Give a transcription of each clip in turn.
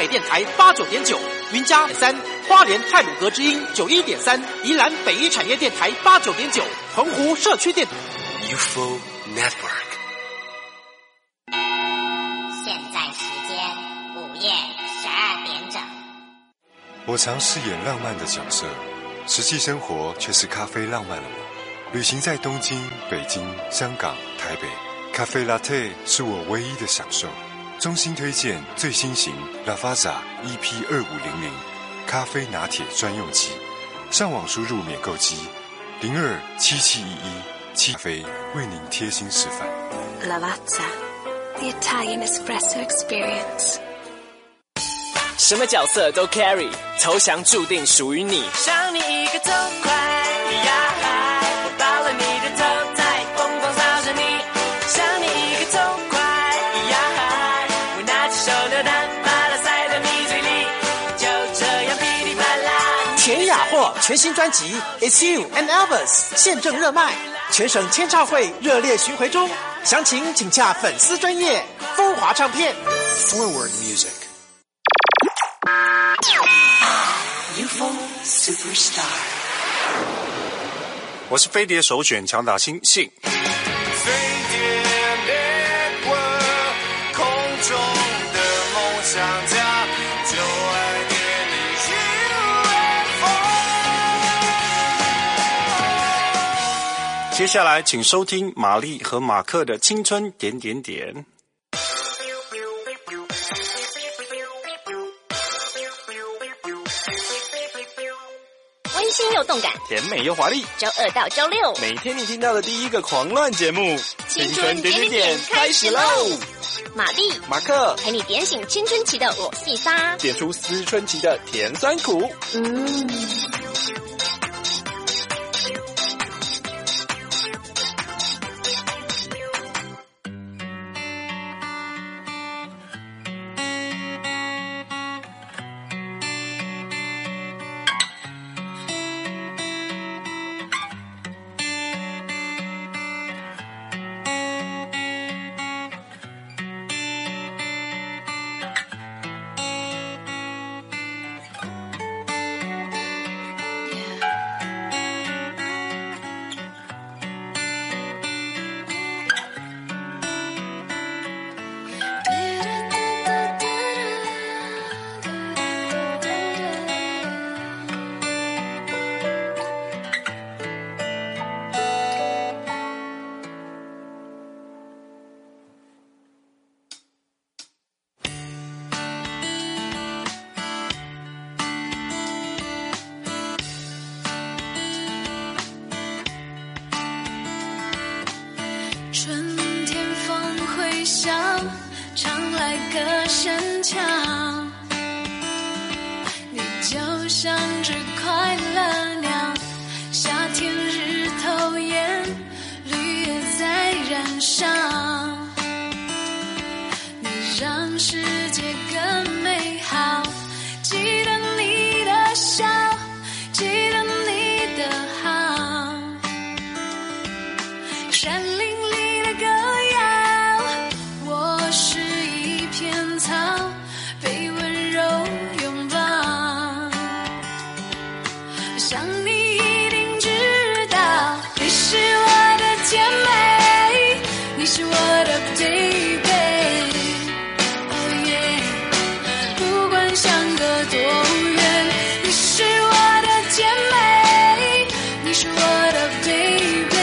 美电台89.9，云嘉3，花莲太鲁阁之音91.3，宜兰北一产业电台89.9，澎湖社区电台 UFO Network。 现在时间午夜12点整。 我常饰演浪漫的角色，实际生活却是咖啡浪漫了我。旅行在东京、北京、香港、台北，咖啡 Latte 是我唯一的享受。衷心推荐最新型 Lavazza EP2500 咖啡拿铁专用机，上网输入免购机027711咖啡为您贴心示范。 Lavazza, the Italian espresso experience。 什么角色都 carry， 投降注定属于你。 想你一个痛快呀嗨，我抱了你的头，在疯狂扫着你。想你一个痛快呀嗨，我拿起手榴弹，把它塞到你嘴里，就这样噼里啪啦。 田雅霍全新专辑 It's You and Elvis 现正热卖，全省签唱会热烈巡回中，详情请洽粉丝专页风华唱片。 Forward Music UFO Superstar。 我是飞碟首选强打星信。 飞碟 Network 空中的梦想家，就爱点你 UFO。 接下来请收听玛丽和马克的青春点点点。 温馨又动感， 甜美又华丽。 周2到周6， 每天你听到的第一个狂乱节目， 青春点点点开始喽！玛丽、 马克陪你点醒青春期的我细沙， 点出思春期的甜酸苦。 春天风会笑，常来歌声俏，你就像只快乐鸟，夏天日头炎，绿叶在燃烧，你让世界更美好，记得你的笑，记得你的好，山林里的歌谣，我是一片草，被温柔拥抱，想你一定知道，你是我的甜美，你是我的 baby， oh yeah， 不管相隔多远，你是我的甜美，你是我的 baby，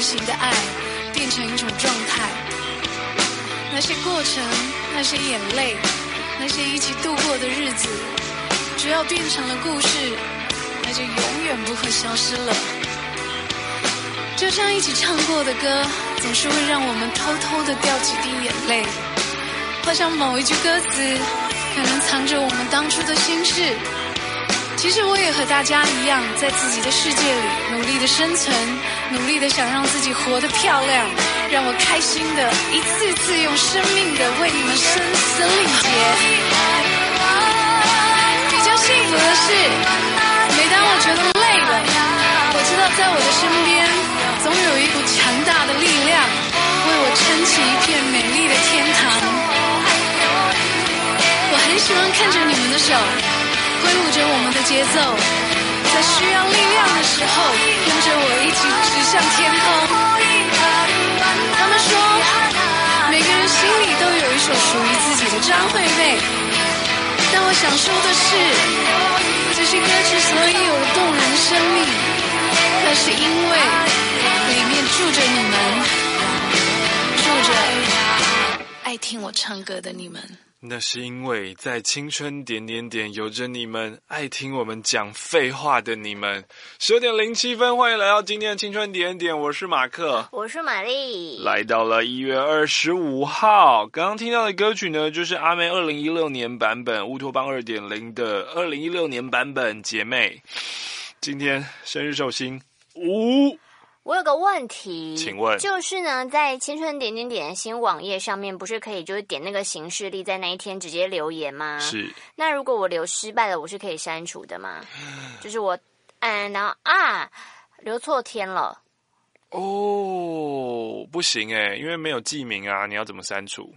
型的爱变成一种状态。那些过程，那些眼泪，那些一起度过的日子，只要变成了故事，那就永远不会消失了。就像一起唱过的歌，总是会让我们偷偷的掉几滴眼泪。或像某一句歌词，可能藏着我们当初的心事。其实我也和大家一样，在自己的世界里努力的生存，努力的想让自己活得漂亮，让我开心的一次次用生命的为你们声嘶力竭。比较幸福的是，每当我觉得累了，我知道在我的身边总有一股强大的力量为我撑起一片美丽的天堂。我很喜欢看着你们的手挥舞着我们的节奏，在需要力量的时候跟着我一起指向天空。他们说每个人心里都有一首属于自己的张惠妹，但我想说的是，这些歌之所以有了动人的生命，那是因为里面住着你们，住着爱听我唱歌的你们。 那是因为在青春点点点有着你们，爱听我们讲废话的你们。10:07，欢迎来到今天的青春点点，我是马克， 我是玛丽。 来到了1月25号，刚刚听到的歌曲呢，就是阿妹2016年版本乌托邦 2.0 的2016年版本姐妹。今天生日寿星我有个问题， 请问， 就是呢，在青春点点点的新网页上面，不是可以就是点那个行事历，在那一天直接留言吗？ 是。 那如果我留失败了，我是可以删除的吗？就是我然后留错天了。 哦，不行耶，因为没有记名啊，你要怎么删除？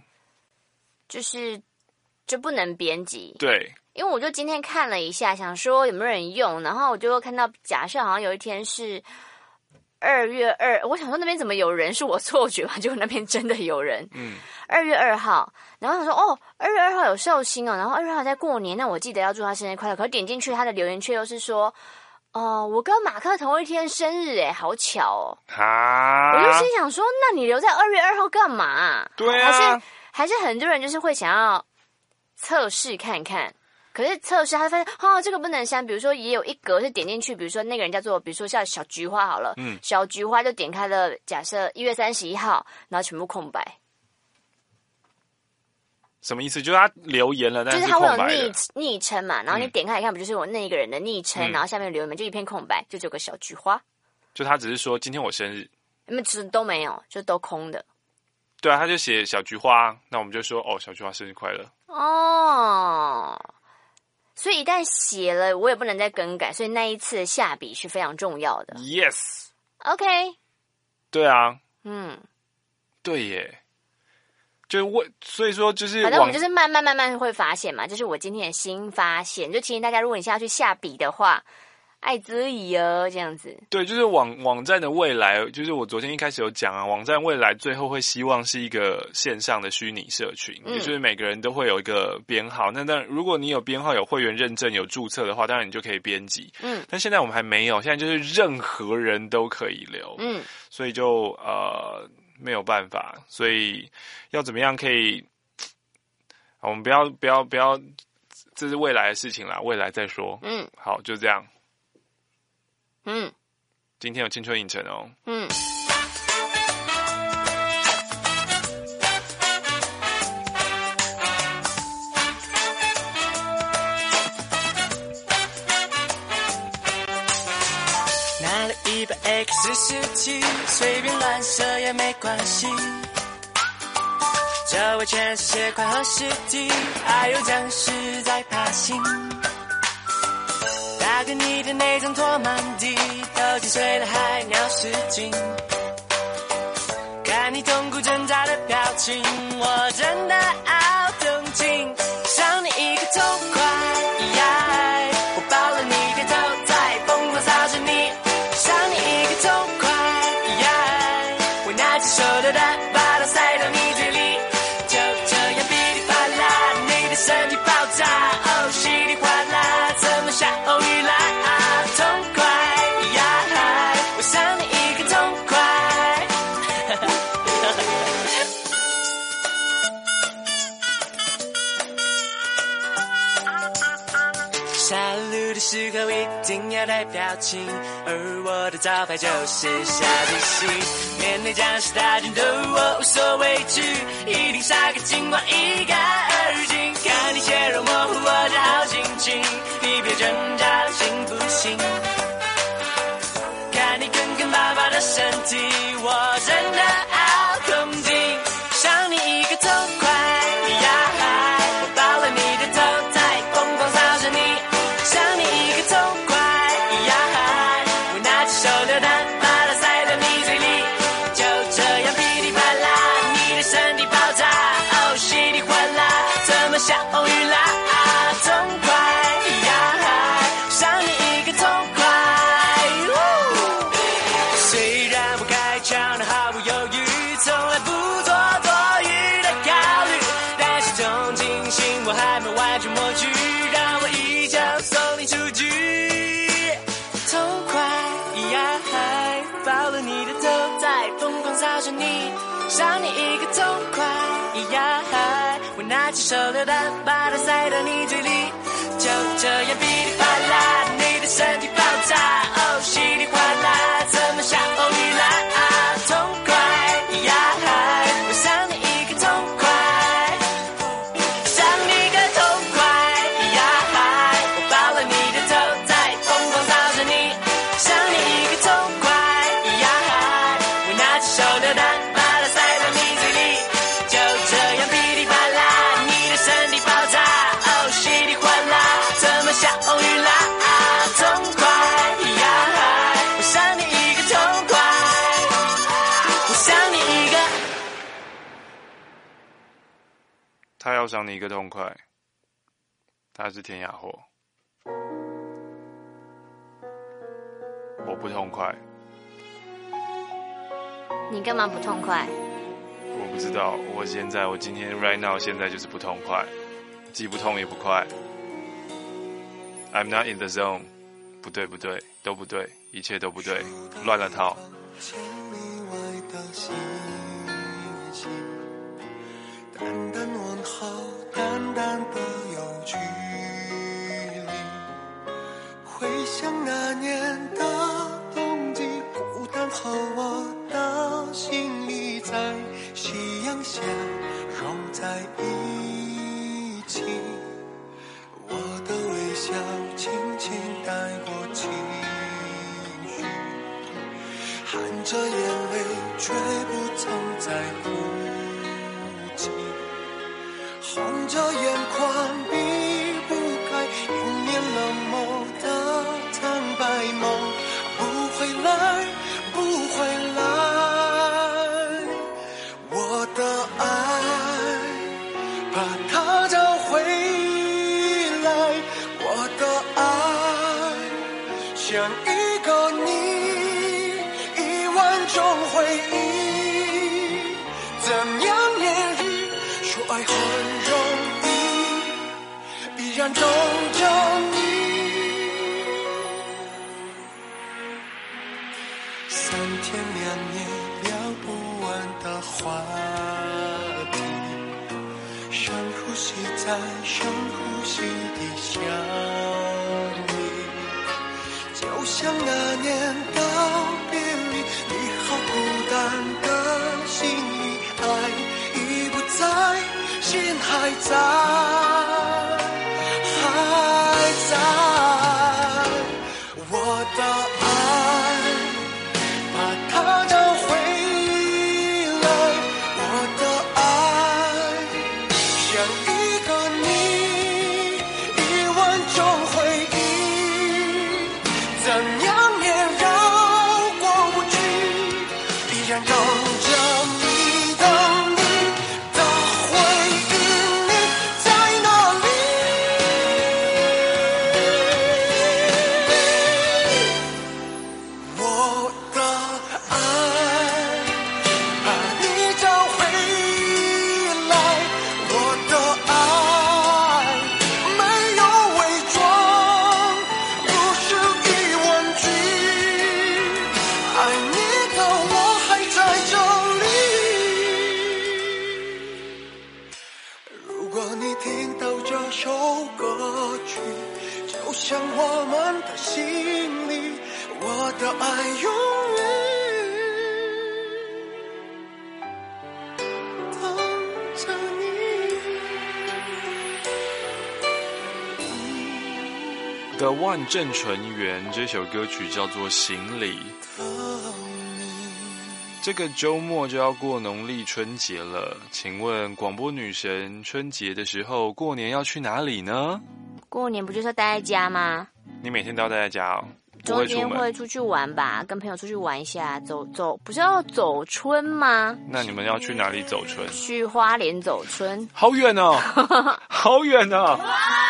就不能编辑。 对。 因为我就今天看了一下，想说有没有人用，然后我就看到假设好像有一天是2月2，我想说那边怎么有人，是我错觉嘛？结果那边真的有人。2月2号，然后想说2月2号有寿星哦，然后2月2号在过年，那我记得要祝他生日快乐。可是点进去他的留言却又是说，我跟马克同一天生日，好巧哦。我就心想说，那你留在2月2号干嘛？ 对啊， 还是很多人就是会想要测试看看。可是测试他就发现这个不能删，比如说也有一格是点进去，比如说那个人叫做比如说像小菊花好了，小菊花就点开了假设1月31号，然后全部空白。 什么意思？就是他留言了，但是空白的， 就是他会有昵称嘛，然后你点开来看，不就是我那一个人的昵称，然后下面留言就一片空白，就只有个小菊花。 就他只是说今天我生日， 其实都没有，就都空的。 对啊，他就写小菊花，那我们就说小菊花生日快乐。 所以一旦写了，我也不能再更改，所以那一次的下笔是非常重要的。 Yes。OK。 对啊。对耶。所以说就是反正我们就是慢慢会发现嘛，这是我今天的新发现。就提醒大家，如果你现在要去下笔的话，爱则以哦，这样子。对， 就是网站的未来，就是我昨天一开始有讲啊，网站未来最后会希望是一个线上的虚拟社群，就是每个人都会有一个编号。那当然，如果你有编号、有会员认证、有注册的话，当然你就可以编辑。但现在我们还没有，现在就是任何人都可以留。所以就没有办法，所以要怎么样可以？我们不要，这是未来的事情啦，未来再说。好，就这样。今天有青春影城哦。 拿了100X17，随便乱射也没关系。周围全是血块和尸体，还有僵尸在爬行。大哥，你的那张拖满地，都击碎了海鸟尸精。看你痛苦挣扎的表情，我真的好同情。赏你一个痛快，我抱了你的头，在疯狂扫着你。赏你一个痛快，我拿起手榴弹，把它塞到你嘴里。就这样噼里啪啦，你的身体爆炸，稀里哗啦，怎么下雨啦？痛快，我赏你一个痛快。 时候一定要带表情，而我的招牌就是小提琴。面对将士大军的我无所畏惧，一定杀个精光一干二净。看你血肉模糊我的好心情，你别挣扎行不行？看你坑坑巴巴的身体，我真的好恐惧。赏你一个痛快呀嗨，我抱了你的头，在疯狂扫着你。赏你一个痛快呀嗨，我拿起手榴弹，把它塞到你嘴里，就这样噼里啪啦，你的身体爆炸，哦稀里哗啦，怎么像风雨啦？痛快呀嗨，赏你一个痛快。虽然我开枪的毫不犹豫，从来不做多余的考虑，但是同情心我还没完全抹去，让我依旧送你出局。痛快呀嗨，抱了你的头，在疯狂扫着你，赏你一个痛快呀嗨，我拿起手榴弹，把它塞到你嘴里，就这样噼里啪啦，你的身体爆炸，哦稀里哗啦，怎么像风雨啦？痛快呀嗨，我赏你一个痛快，赏你一个痛快呀嗨，我抱了你的头，在疯狂扫着你，赏你一个痛快呀嗨，我拿起手榴弹，把它塞到你嘴里，就这样噼里啪啦，你的身体爆炸，哦稀里哗啦，怎么像风雨啦？痛快呀嗨，我赏你一个痛快，我赏你一个。 他要赏你一个痛快，他是天涯货，我不痛快。 你干嘛不痛快？ 我不知道，我今天 right now 现在就是不痛快，既不痛也不快。I'm not in the zone， 不对，都不对，一切都不对，乱了套。 千里外的星星，淡淡问候，淡淡的有距离。回想那年的冬季，孤单和我的心里在夕阳下融在一起。我的微笑轻轻带过情绪，含着眼泪却不曾再哭泣，红着眼眶避不开迎面冷漠的苍白梦，不回来，不回来，我的爱把它找回来，我的爱像一个你，一万种回忆，怎样言语说爱很容易，必然终究你。3天2夜聊不完的话题，深呼吸再深呼吸地想你，就像那年道别离，你好孤单的心里，爱已不在，心还在，还在，我的爱把它找回来，我的爱像一个你，一万种回忆，怎样也绕过不去，必然等着你，等你的回忆里，在哪 The One 郑纯元这首歌曲叫做《行李》。这个周末就要过农历春节了，请问广播女神，春节的时候过年要去哪里呢？ 过年不就是要待在家吗？ 你每天都要待在家哦，不会出门？ 中间会出去玩吧，跟朋友出去玩一下，走，不是要走春吗？ 那你们要去哪里走春？ 去花莲走春， 好远哦，好远哦！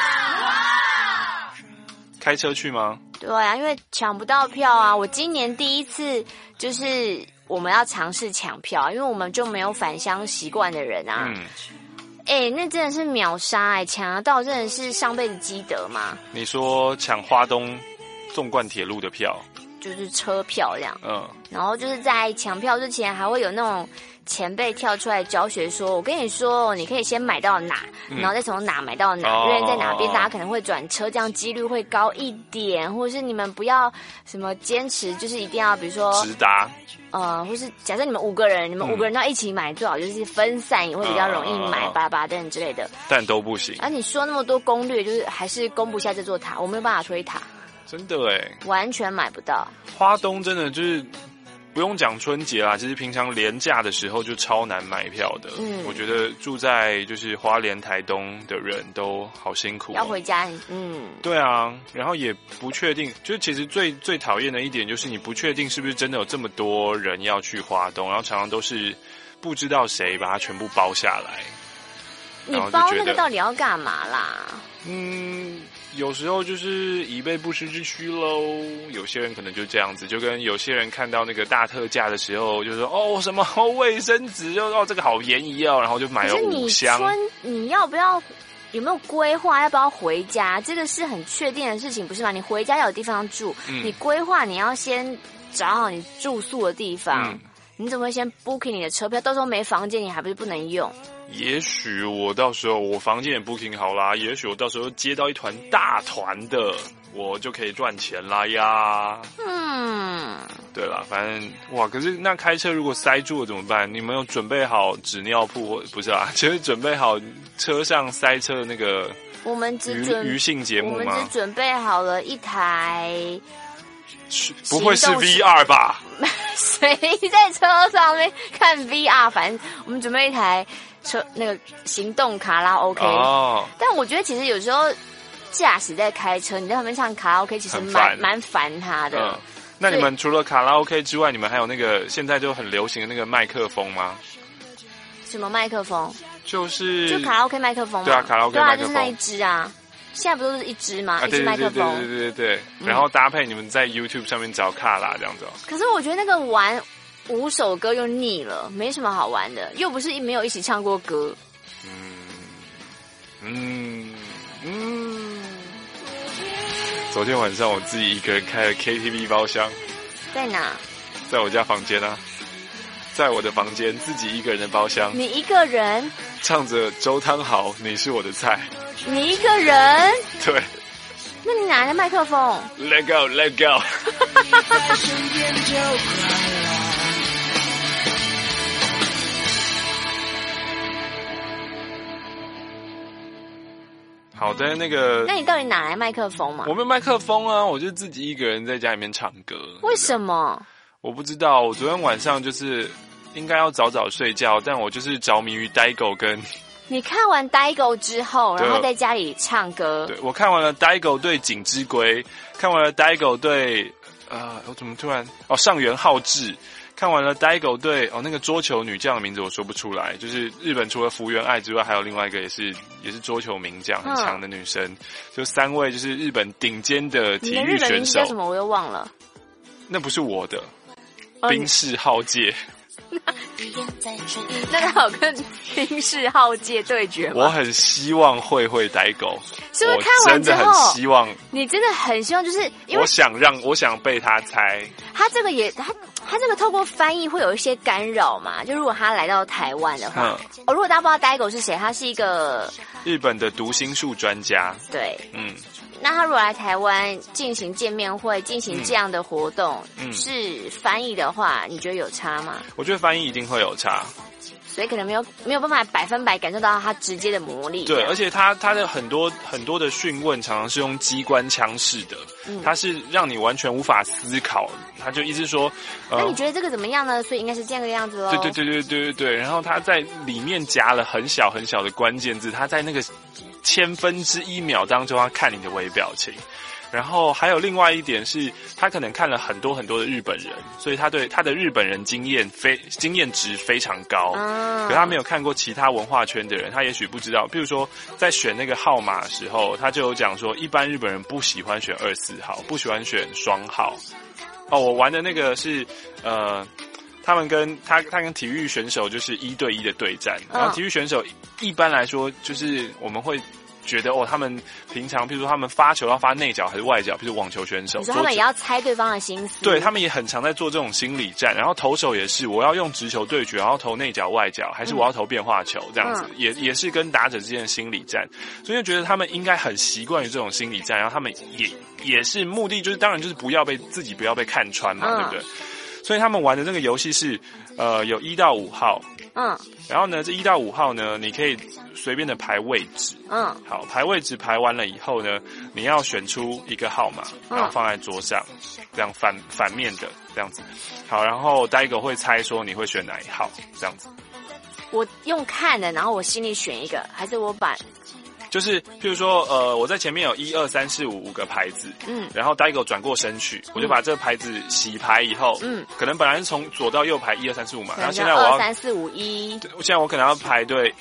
开车去吗？ 对啊，因为抢不到票啊。我今年第一次就是我们要尝试抢票，因为我们就没有返乡习惯的人啊。那真的是秒杀抢得到真的是上辈子积德嘛。你说抢花东纵贯铁路的票， 就是车票这样。然后就是在抢票之前还会有那种前辈跳出来教学说，我跟你说，你可以先买到哪，然后再从哪买到哪，因为在哪边大家可能会转车，这样几率会高一点，或者是你们不要什么坚持，就是一定要比如说直达， 或是假设你们5个人，你们5个人要一起买，最好就是分散，也会比较容易买巴拉等之类的，但都不行。 你说那么多攻略，就是还是攻不下这座塔，我没有办法推塔， 真的完全买不到。 花东真的就是不用讲春节啦，其实平常连假的时候就超难买票的。我觉得住在就是花莲、台东的人都好辛苦要回家。 对啊，然后也不确定，就是其实最讨厌的一点就是你不确定是不是真的有这么多人要去花东，然后常常都是不知道谁把它全部包下来。 你包那个到底要干嘛啦？ 有时候就是以备不时之需喽。有些人可能就这样子，就跟有些人看到那个大特价的时候，就说什么卫生纸，就这个好便宜哦，然后就买了5箱。 你要不要有没有规划？要不要回家？这个是很确定的事情，不是吗？你回家要有地方住，你规划你要先找好你住宿的地方。你怎么会先 booking 你的车票？到时候没房间，你还不是不能用？ 也许我到时候我房间也 booking 好啦，也许我到时候接到一团大团的，我就可以赚钱啦呀。对啦，反正哇，可是那开车如果塞住了怎么办？你们有准备好纸尿布或不是啊？就是准备好车上塞车的那个我们只娱性节目吗？ 我们只准备好了一台。 不会是 VR 吧？ 谁在车上面看 VR？反正我们准备一台那个行动卡拉 OK。但我觉得其实有时候驾驶在开车，你在旁边唱卡拉 OK， 其实蛮烦他的。 那你们除了卡拉 OK 之外，你们还有那个现在就很流行的那个麦克风吗？ 什么麦克风？ 就卡拉 OK 麦克风吗？ 对啊，卡拉 OK 麦克风。 就是那一支啊。现在不都是一支吗？一支麦克风。 对。然后搭配你们在 YouTube 上面找卡拉这样子。 可是我觉得那个玩5首歌又腻了，没什么好玩的，又不是没有一起唱过歌。 昨天晚上我自己一个人开了 KTV 包厢。 在哪？ 在我家房间啊。在我的房间自己一个人的包厢。 你一个人？唱着周汤豪，你是我的菜。 你一个人？ 对。 那你哪来的麦克风 ？Let go, let go 。好的，那你到底哪来麦克风嘛？ 我没有麦克风啊，我就自己一个人在家里面唱歌。 为什么？ 我不知道，我昨天晚上就是应该要早早睡觉，但我就是着迷于呆狗跟。 你看完呆狗之后，然后在家里唱歌。 对，我看完了呆狗对景之龟，看完了呆狗对我怎么突然上元浩志，看完了呆狗对那个桌球女将的名字我说不出来，就是日本除了福原爱之外，还有另外一个也是桌球名将很强的女生，就3位就是日本顶尖的体育选手。你的日本名字叫什么？我又忘了。 那不是我的，冰室浩介。 那他有跟冰室浩介对决吗？ 我很希望会呆狗， 是不是看完之后我真的很希望？ 你真的很希望，就是因为我想被他猜。 他这个他这个透过翻译会有一些干扰嘛？就如果他来到台湾的话，如果大家不知道呆狗是谁，他是一个日本的读心术专家。 对，那他如果来台湾进行见面会，进行这样的活动，是翻译的话，你觉得有差吗？ 我觉得翻译一定会有差， 所以可能没有办法100%感受到他直接的魔力。 对，而且他的很多的讯问常常是用机关枪式的，他是让你完全无法思考，他就一直说， 那你觉得这个怎么样呢？所以应该是这样的样子咯。 对，然后他在里面夹了很小很小的关键字，他在那个1/1000秒当中，他看你的微表情。然后还有另外一点是，他可能看了很多很多的日本人，所以他对他的日本人经验值非常高。可他没有看过其他文化圈的人，他也许不知道。比如说，在选那个号码的时候，他就有讲说，一般日本人不喜欢选24号，不喜欢选双号。哦，我玩的那个是他们跟体育选手就是1对1的对战，然后体育选手一般来说就是我们会觉得他们平常，譬如说他们发球要发内角还是外角，譬如网球选手， 你说他们也要猜对方的心思， 对他们也很常在做这种心理战。然后投手也是，我要用直球对决，然后投内角外角，还是我要投变化球这样子，也是跟打者之间的心理战。所以就觉得他们应该很习惯于这种心理战，然后他们也是目的就是当然就是不要被看穿嘛，对不对？所以他们玩的这个游戏是有1到5号。然后呢，这1到5号呢，你可以随便的排位置。好，排位置排完了以后呢，你要选出一个号码，然后放在桌上，这样反面的这样子。好，然后呆狗会猜说你会选哪一号，这样子。 我用看的，然后我心里选一个，还是我把？ 就是譬如说我在前面有1、2、3、4、5个牌子，然后呆狗转过身去，我就把这个牌子洗牌以后，可能本来是从左到右排1、2、3、4、5嘛，然后现在我要 2、3、4、5、1， 现在我可能要排对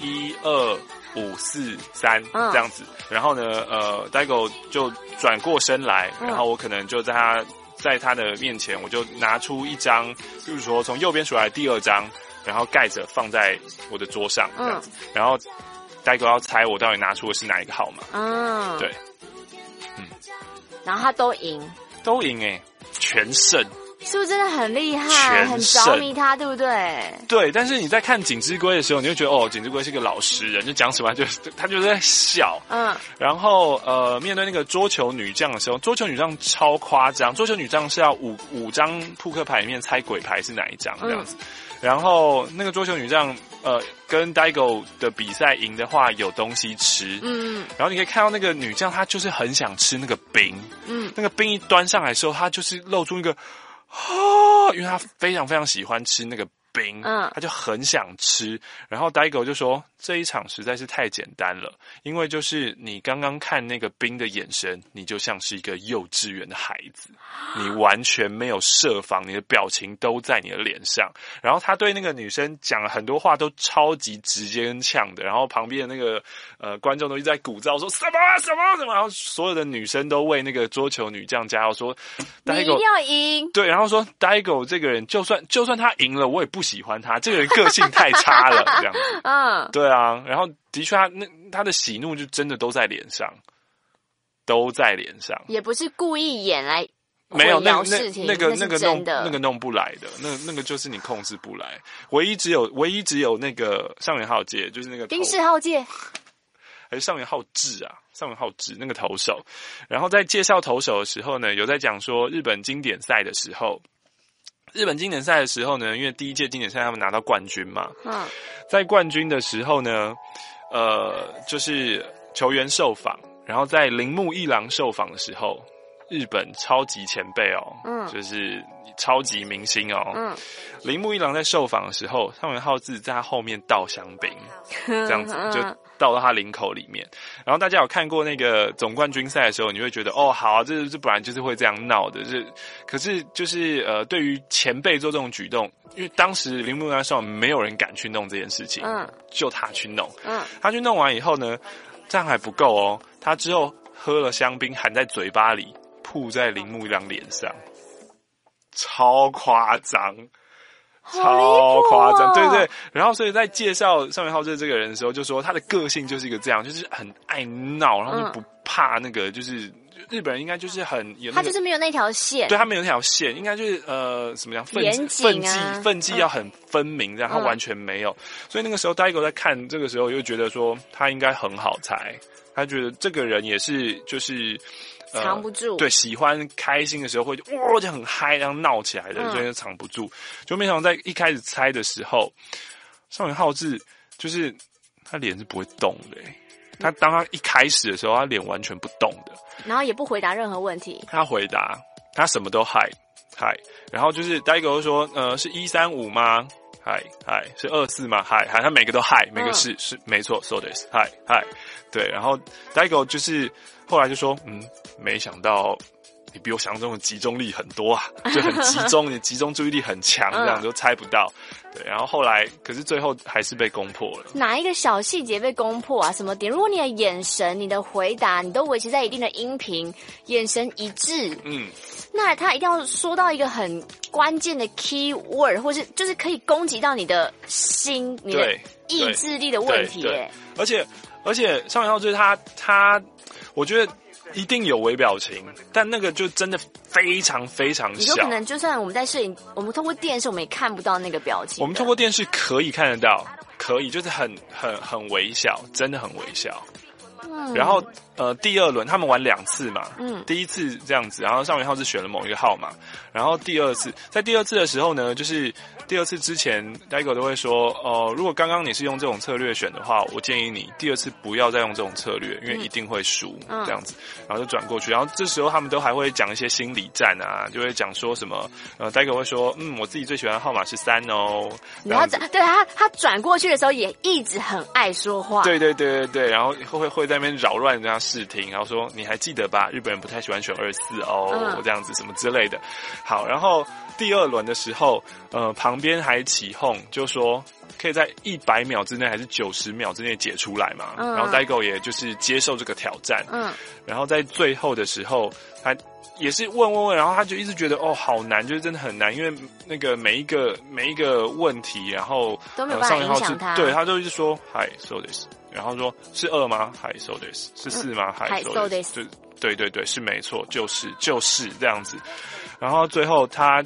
1、2、5、4、3这样子，然后呢呆狗就转过身来，然后我可能就在他的面前，我就拿出一张，比如说从右边数来的第2张，然后盖着放在我的桌上这样子，然后呆狗要猜我到底拿出的是哪一个号码。对， 然后他都赢全胜， 是不是真的很厉害，很着迷他，对不对？ 对，但是你在看锦之圭的时候，你就觉得锦之圭是个老实人，就讲什么他就在笑。然后面对那个桌球女将的时候，桌球女将超夸张，桌球女将是要五张扑克牌里面猜鬼牌是哪一张这样子。然后那个桌球女将跟呆狗的比赛赢的话有东西吃，然后你可以看到那个女将她就是很想吃那个冰，那个冰一端上来的时候，她就是露出一个因为她非常非常喜欢吃那个冰，她就很想吃。然后呆狗就说这一场实在是太简单了，因为就是你刚刚看那个冰的眼神，你就像是一个幼稚园的孩子，你完全没有设防，你的表情都在你的脸上。然后他对那个女生讲了很多话都超级直接跟呛的，然后旁边的那个观众都一直在鼓噪说什么，然后所有的女生都为那个桌球女将加油说你一定要赢。 对，然后说呆狗这个人就算他赢了，我也不喜欢他，这个人个性太差了这样子。对啊，然后的确他的喜怒就真的都在脸上， 也不是故意演来没有那个弄不来的，那个就是你控制不来。唯一只有那个上元浩介，就是那个丁氏浩介还是上元浩志那个投手。然后在介绍投手的时候呢，有在讲说日本经典赛的时候呢，因为第一届经典赛他们拿到冠军嘛，在冠军的时候呢，就是球员受访，然后在铃木一郎受访的时候，日本超级前辈就是超级明星铃木一郎在受访的时候，上元浩志在他后面倒香槟，这样子就倒到他领口里面。然后大家有看过那个总冠军赛的时候，你会觉得好啊，这本来就是会这样闹的。可是就是对于前辈做这种举动，因为当时铃木一郎上没有人敢去弄这件事情，就他去弄。他去弄完以后呢，这样还不够他之后喝了香槟含在嘴巴里，吐在铃木一郎脸上，超夸张。对对。然后所以在介绍上元浩志这个人的时候，就说他的个性就是一个这样，就是很爱闹，然后就不怕那个，就是日本人应该就是很有、 他就是没有那条线， 对他没有那条线，应该就是怎么讲，分际要很分明，这样他完全没有。所以那个时候呆狗在看这个时候，又觉得说他应该很好猜，他觉得这个人也是就是。 藏不住， 对，喜欢开心的时候会就很嗨，然后闹起来的，所以就藏不住。就没想到在一开始猜的时候， 上原浩志就是他脸是不会动的、他当他一开始的时候，他脸完全不动的， 然后也不回答任何问题。 他回答，他什么都嗨，然后就是呆狗说，是135吗？嗨，是24吗？嗨，他每个都嗨，每个是没错 ，so this， 嗨，对，然后呆狗就是后来就说，没想到你比我想象中的集中力很多啊，就很集中，你集中注意力很强，这样都猜不到。对，然后后来，可是最后还是被攻破了。 哪一个小细节被攻破啊？什么点？如果你的眼神、你的回答，你都维持在一定的音频，眼神一致，那他一定要说到一个很关键的 key word， 或是就是可以攻击到你的心、你的意志力的问题。 而且上原浩志他，我觉得一定有微表情，但那个就真的非常非常小。 你说可能就算我们在摄影，我们通过电视我们也看不到那个表情。 我们通过电视可以看得到，可以就是很微小，真的很微小。然后第二轮他们玩2次嘛，第一次这样子，然后上原浩志选了某一个号码，然后在第二次的时候呢，就是第二次之前呆狗都会说，如果刚刚你是用这种策略选的话，我建议你第二次不要再用这种策略，因为一定会输，这样子，然后就转过去，然后这时候他们都还会讲一些心理战啊，就会讲说什么，呆狗会说，我自己最喜欢的号码是3哦， 然后对他转过去的时候也一直很爱说话， 对，然后会在那边扰乱人家视听，然后说你还记得吧？日本人不太喜欢选24哦，这样子什么之类的。好，然后第二轮的时候，旁边还起哄，就说可以在100秒之内还是90秒之内解出来嘛。然后呆狗也就是接受这个挑战。然后在最后的时候，他也是问，然后他就一直觉得好难，就是真的很难，因为那个每一个问题，然后都没有办法影响他。 对，他就一直说 Hi so this。然后说是2吗？还 so this 是4吗？还 so this 对，是没错，就是这样子。然后最后他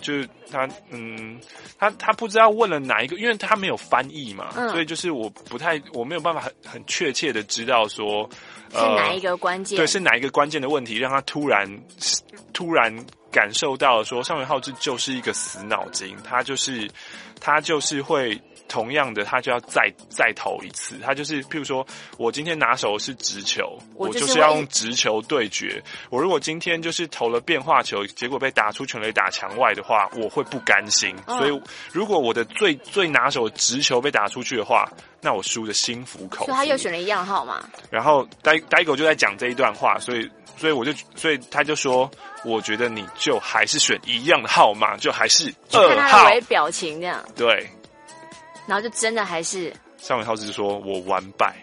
不知道问了哪一个，因为他没有翻译嘛，所以就是我没有办法很确切的知道说是哪一个关键， 对，是哪一个关键的问题让他突然感受到说上原浩志就是一个死脑筋，他就是会。同样的，他就要再投一次。他就是，譬如说，我今天拿手是直球，我就是要用直球对决。我如果今天就是投了变化球，结果被打出全垒打墙外的话，我会不甘心。所以，如果我的最拿手的直球被打出去的话，那我输的心服口服。 所以他又选了一样号码。然后呆狗就在讲这一段话，所以他就说，我觉得你就还是选一样的号码，就还是2号。 看他的微表情这样。 对。 然后就真的还是上原浩志说我完败，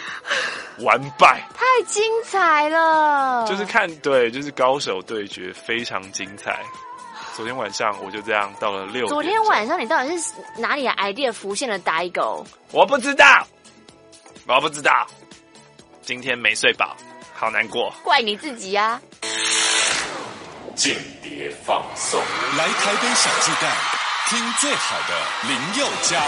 太精彩了， 就是高手对决非常精彩。昨天晚上我就这样到了6点。 昨天晚上你到底是哪里的 idea 浮现了呆狗？ 我不知道，今天没睡饱，好难过， 怪你自己啊。 间谍放送， 来台北小巨蛋听最好的林宥嘉。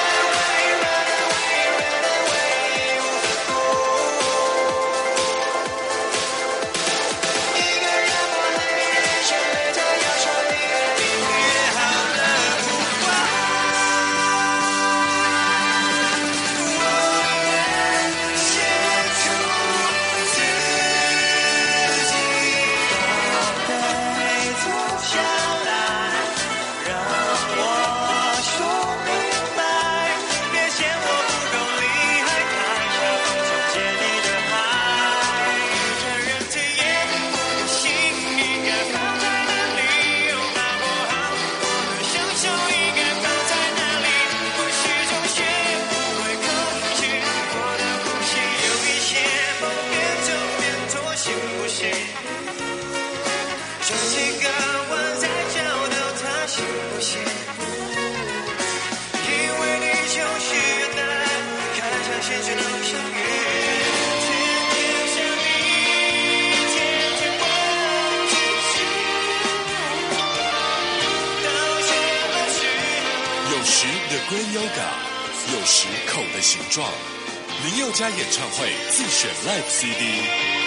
有时口的形状，林宥嘉演唱会自选 Live CD。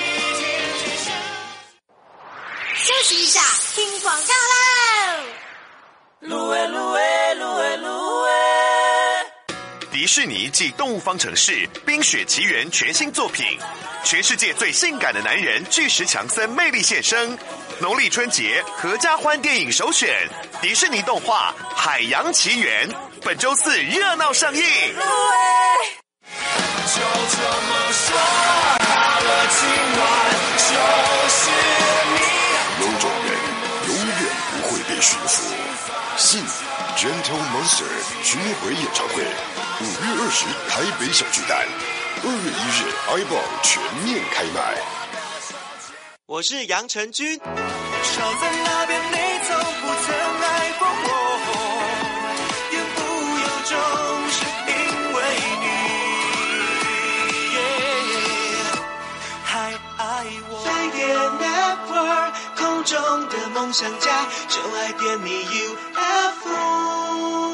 休息一下，听广告喽！ 路诶路诶路诶路诶。 迪士尼暨动物方程式冰雪奇缘全新作品，全世界最性感的男人巨石强森魅力现身。农历春节合家欢电影首选，迪士尼动画《海洋奇缘》本周四热闹上映。 就这么说好了，今晚就是你。 有种人永远不会被驯服。信 Gentle Monster 巡回演唱会，5月20台北小巨蛋，2月1日 iBall 全面开卖。 我是杨成军。 少在那边，你从不曾爱过我，言不由衷是因为你，还爱我。飞碟 Network 空中的梦想家，就爱点你 UFO。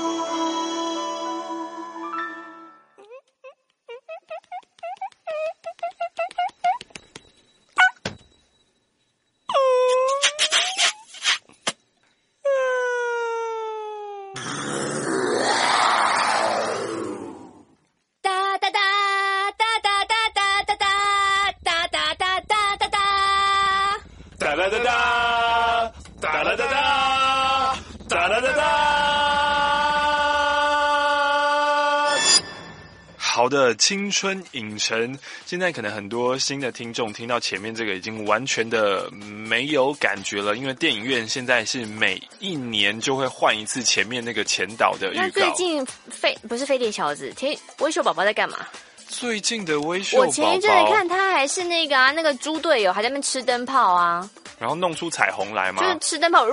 好的，青春影城，现在可能很多新的听众听到前面这个已经完全的没有感觉了，因为电影院现在是每一年就会换一次前面那个前导的预告。 那最近不是飞碟小子，微秀宝宝在干嘛？ 最近的微秀宝宝， 我前一阵子看他还是那个那个猪队友还在那边吃灯泡啊， 然后弄出彩虹来嘛， 就是吃灯泡，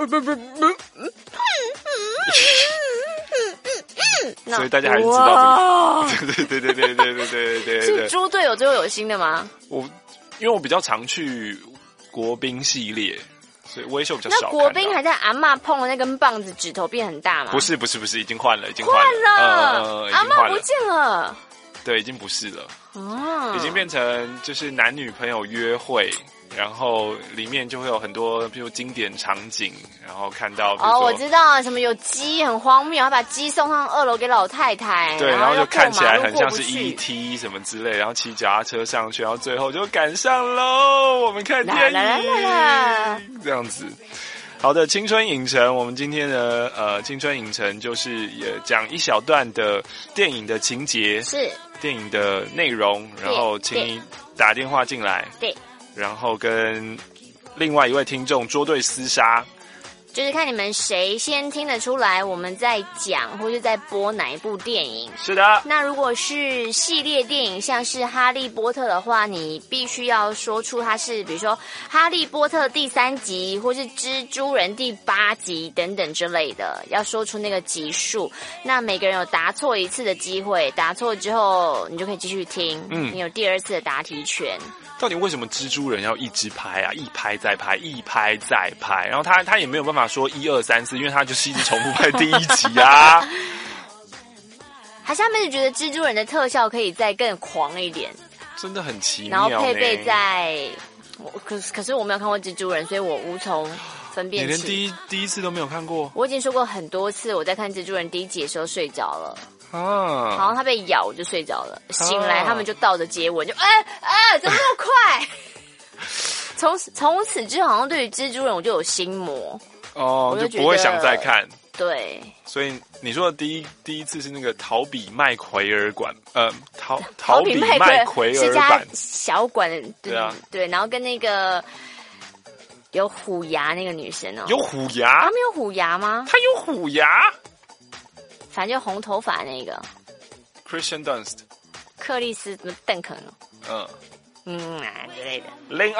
所以大家还是知道这个。对。 是猪队友最后有新的吗？ 因为我比较常去国宾系列，所以微秀比较少看到。 那国宾还在阿嬷碰了那根棒子，指头变很大吗？ 不是，已经换了， 阿嬷不见了。 对，已经不是了，已经变成就是男女朋友约会，然后里面就会有很多比如经典场景，然后看到我知道什么有鸡很荒谬，他把鸡送上2楼给老太太， 对，然后就看起来很像是 ET 什么之类，然后骑脚踏车上去，然后最后就赶上喽，我们看电影这样子。好的，青春影城，我们今天的青春影城就是也讲一小段的电影的情节， 是电影的内容，然后请你打电话进来， 对， 然后跟另外一位听众捉对厮杀， 就是看你们谁先听得出来我们在讲或是在播哪一部电影。 是的。 那如果是系列电影，像是哈利波特的话，你必须要说出它是比如说哈利波特第3集或是蜘蛛人第8集等等之类的，要说出那个集数。那每个人有答错1次的机会，答错之后你就可以继续听，你有第2次的答题权。 到底为什么蜘蛛人要一直拍啊？一拍再拍，一拍再拍，然后他也没有办法说1、2、3、4，因为他就是一直重复拍第1集啊。 还是他们是觉得蜘蛛人的特效可以再更狂一点， 真的很奇妙。 然后配备在，可是我没有看过蜘蛛人，所以我无从分辨起。 你连第一次都没有看过？ 我已经说过很多次，我在看蜘蛛人第1集的时候睡着了。 然后他被咬，我就睡着了。醒来，他们就倒着接吻，就怎么那么快？从此之后，好像对于蜘蛛人我就有心魔就不会想再看。 对， 所以你说的第一次是那个陶比麦奎尔馆，陶比麦奎尔版小馆， 对啊， 对，然后跟那个有虎牙那个女生有虎牙？ 他没有虎牙吗？ 他有虎牙。 反正就红头发那个 Kristen Dunst 克里斯什么邓肯之类的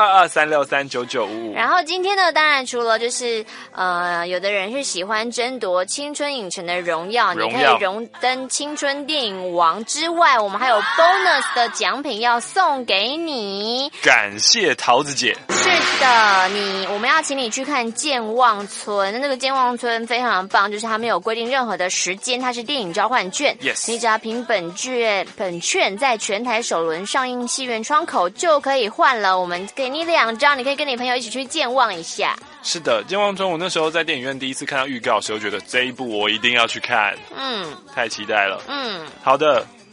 ，0223639955。 然后今天呢，当然除了就是有的人是喜欢争夺青春影城的荣耀，你可以荣登青春电影王之外，我们还有 bonus 的奖品要送给你。 感谢桃子姐。 是的，我们要请你去看健忘村。那个健忘村非常棒，就是它没有规定任何的时间，它是电影交换券。 Yes， 你只要凭本券在全台首轮上映戏院窗口就可以换了。我们给你2张，你可以跟你朋友一起去健忘一下。 是的，健忘村我那时候在电影院第一次看到预告的时候，觉得这一部我一定要去看。太期待了。好的，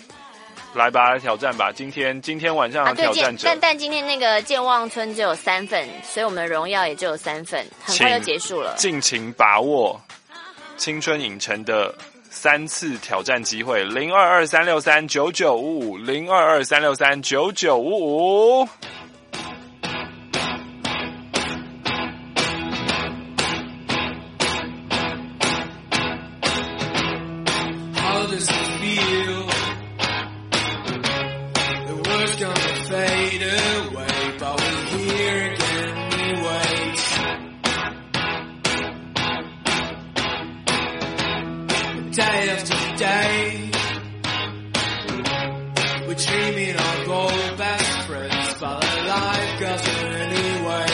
来吧，来挑战吧！今天晚上的挑战者， 但今天那个健忘村只有3份，所以我们的荣耀也只有3份，很快就结束了。 尽情把握青春影城的3次挑战机会，022-363-9955，022-363-9955。 How does it feel? The world's gonna fade away, but we're here again anyway. Day after day, we're dreaming of old best friends, but our life goes on anyway.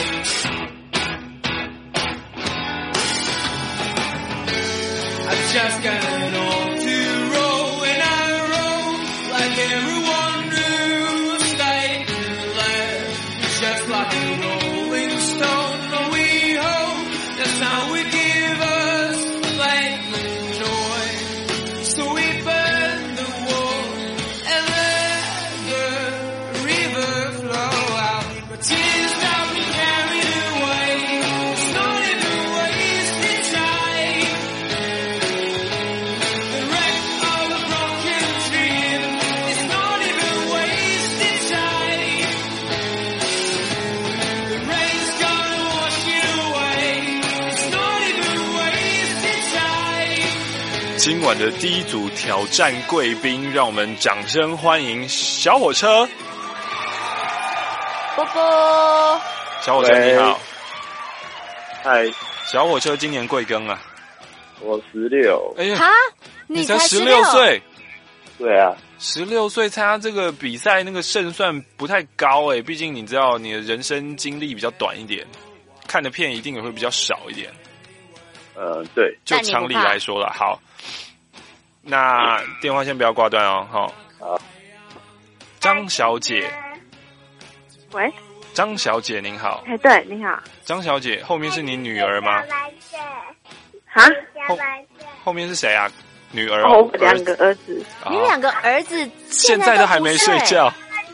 I've just got an old to roll, and I roll like everyone knew. Stay left, just like a rolling stone. But we hope that's how we give us flame and joy. So we burn the wall and let the river flow out. But tears don't be carried away. It's not even wasted time. The wreck of a broken dream is not even wasted time. The rain's gonna wash it away. It's not even wasted time. 今晚的第一组挑战贵宾，让我们掌声欢迎小火车。 波波， 小火车你好， 嗨， 小火车今年贵庚啊？ 我16。 哎呀， 哈， 你才 16 16岁。 对啊 ，16岁参加这个比赛，那个胜算不太高哎，毕竟你知道你的人生经历比较短一点，看的片一定也会比较少一点。 对， 就常理来说了，好，那电话先不要挂断哦，好。张小姐， 喂， 张小姐您好， 哎，对，你好， 张小姐，后面是你女儿吗？ 啊， 后面是谁啊？女儿哦，我2个儿子， 你2个儿子现在都还没睡觉。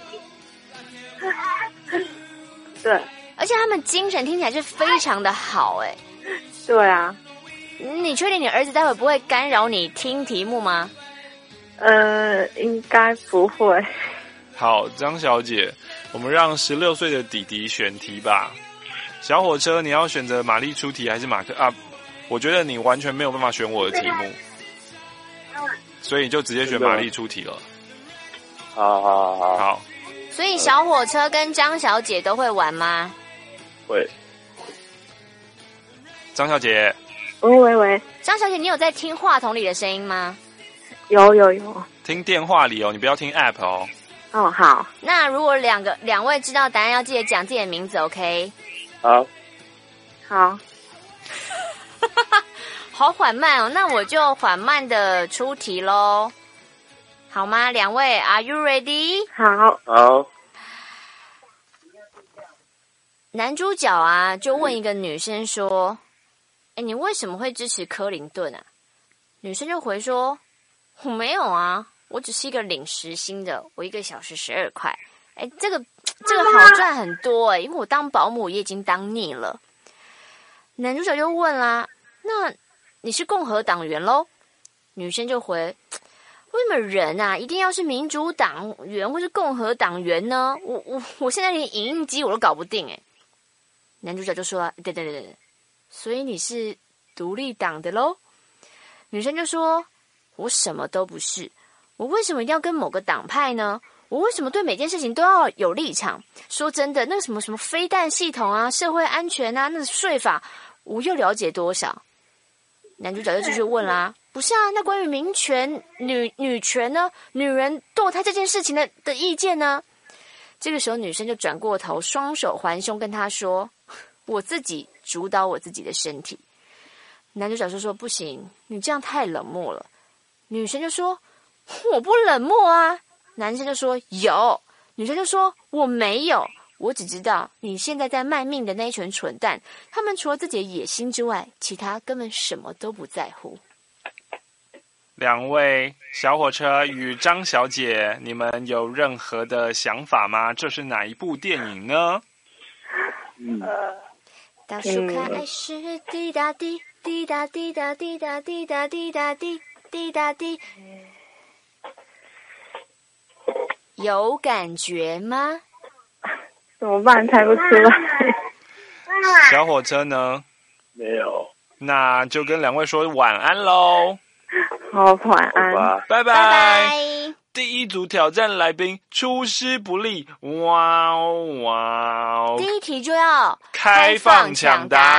对， 而且他们精神听起来是非常的好哎。 对啊， 你确定你儿子待会不会干扰你听题目吗？ 应该不会。 好，张小姐，我们让16岁的弟弟选题吧。小火车，你要选择玛丽出题还是马克啊？我觉得你完全没有办法选我的题目，所以就直接选玛丽出题了。好。 所以小火车跟张小姐都会玩吗？ 会。 张小姐， 喂， 张小姐，你有在听话筒里的声音吗？ 有， 听电话里哦，你不要听 App 哦。 哦，好。 那如果两位知道答案，要记得讲自己的名字 ，OK？ 好。 好缓慢哦，那我就缓慢的出题咯，好吗？两位 ，Are you ready？ 好。 男主角啊，就问一个女生说：“哎，你为什么会支持柯林顿啊？”女生就回说：“我没有啊，我只是一个领时薪的，我1个小时12块。哎，这个好赚很多哎，因为我当保姆也已经当腻了。”男主角就问啦：“那你是共和党员咯？”女生就回：“为什么人啊一定要是民主党员或是共和党员呢？我现在连影印机我都搞不定哎。”男主角就说：“对，所以你是独立党的咯？”女生就说：“我什么都不是，我为什么一定要跟某个党派呢？我为什么对每件事情都要有立场？说真的，那个什么飞弹系统啊、社会安全啊、那个税法，我又了解多少？”男主角就继续问啦：“不是啊，那关于民权、女权呢？女人堕胎这件事情的意见呢？”这个时候，女生就转过头，双手环胸，跟他说：“我自己主导我自己的身体。”男主角就说：“不行，你这样太冷漠了。”女生就说：“我不冷漠啊。”男生就说：“有。”女生就说：“我没有，我只知道你现在在卖命的那一群蠢蛋，他们除了自己的野心之外，其他根本什么都不在乎。” 两位小火车与张小姐，你们有任何的想法吗？这是哪一部电影呢？ 倒数开始，滴答滴，滴答滴答滴答滴答滴答滴，滴答滴。有感觉吗？ 怎么办？猜不出来。 小火车呢？ 没有。 那就跟两位说晚安喽。 好，晚安， 拜拜。 拜拜。 第一组挑战来宾出师不利，哇哦哇哦！ 第一题就要开放抢答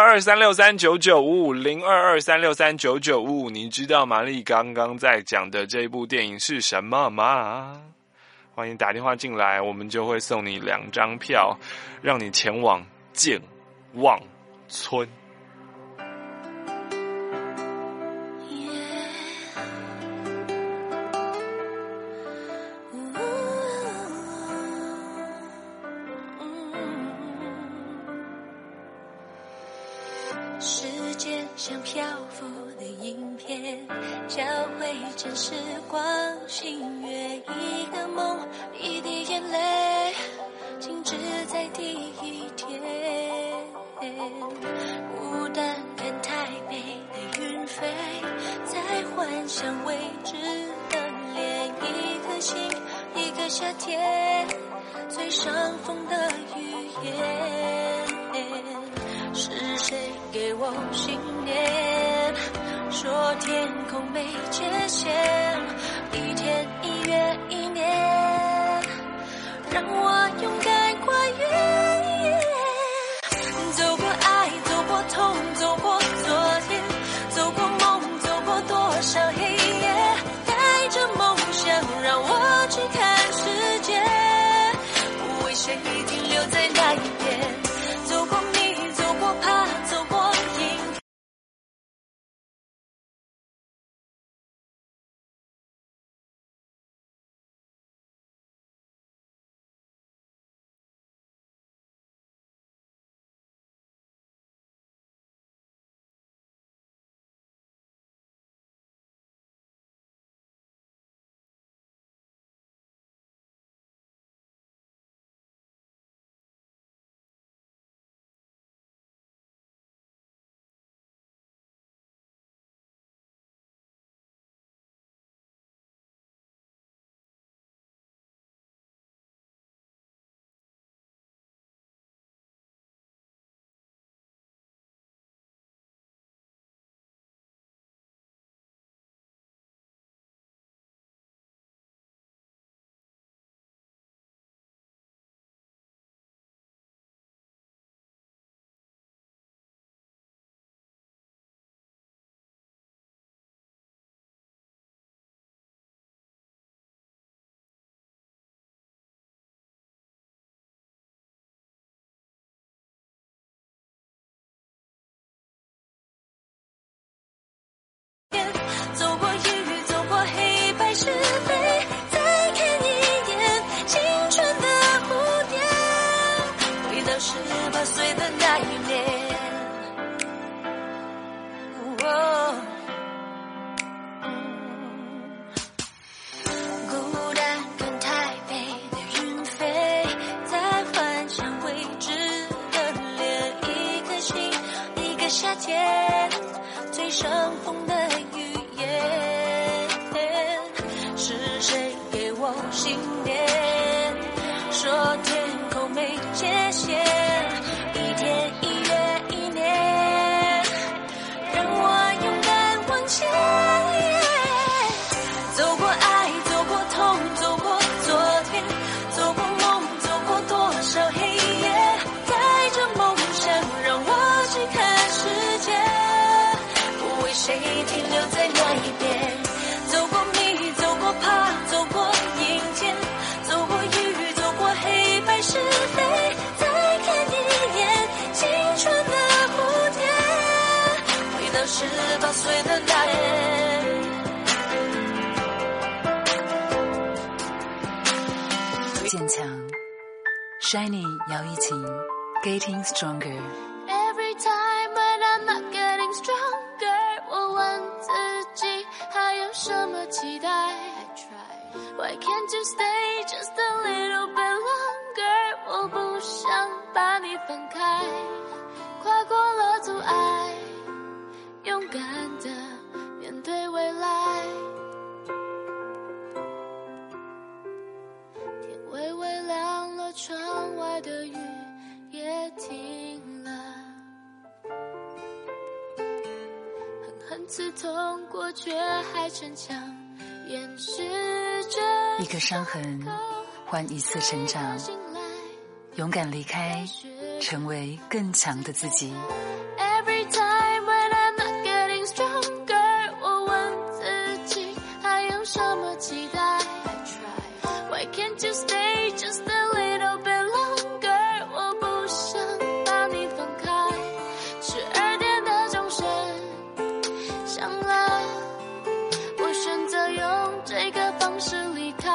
0223639955，0223639955，你知道玛丽刚刚在讲的这部电影是什么吗？欢迎打电话进来，我们就会送你2张票，让你前往健忘村。 时间像漂浮的影片，交汇成时光星月，一个梦，一滴眼泪，静止在第一天。孤单看台北的云飞，在幻想未知的脸，一颗心，一个夏天，最上风的语言。是谁给我信念，说天空没界限，一天一月一年，让我勇敢跨越。走过爱，走过痛，走过昨天，走过梦，走过多少黑夜，带着梦想让我去看世界，不为谁停留在那一边。走过迷，走过怕，走过赢。走过雨，走过黑白是非，再看一眼青春的蝴蝶，回到18岁的那一年。孤单跟台北的云飞，在幻想未知的脸，一颗心，一个夏天，最上风的语言。是谁给我信念，说天空没界限，一天一月一年，让我勇敢往前。走过爱，走过痛，走过昨天，走过梦，走过多少黑夜，带着梦想让我去看世界，不为谁停留在那一边。走过迷，走过怕，走过阴天，走过雨，走过黑白是非，再看一眼青春的蝴蝶，回到18岁的那年。 坚强 ，Shiny 姚一晴 ，Getting Stronger。 Every time when I'm not getting stronger， 我问自己还有 Why can't you stay just a little bit longer？ 我不想把你分开，跨过了阻碍，勇敢的面对未来。天微微亮了，窗外的雨也停了，狠狠刺痛过，却还逞强掩饰着。 一个伤痕换一次成长，勇敢离开，成为更强的自己。 Every time when I'm not getting stronger， 我问自己还有什么期待 ？Why can't you stay just a little bit longer？ 我不想把你分开，12点的钟声响了，我选择用这个方式离开。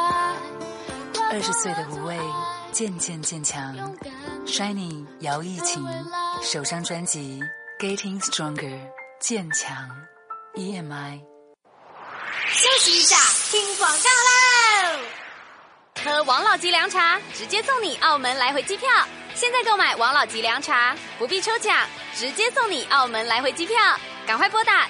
20岁的无畏渐渐渐强 ，Shiny 姚艺琴首张专辑《Getting Stronger》渐强 EMI。 休息一下，听广告喽！喝王老吉凉茶，直接送你澳门来回机票。现在购买王老吉凉茶，不必抽奖，直接送你澳门来回机票。赶快拨打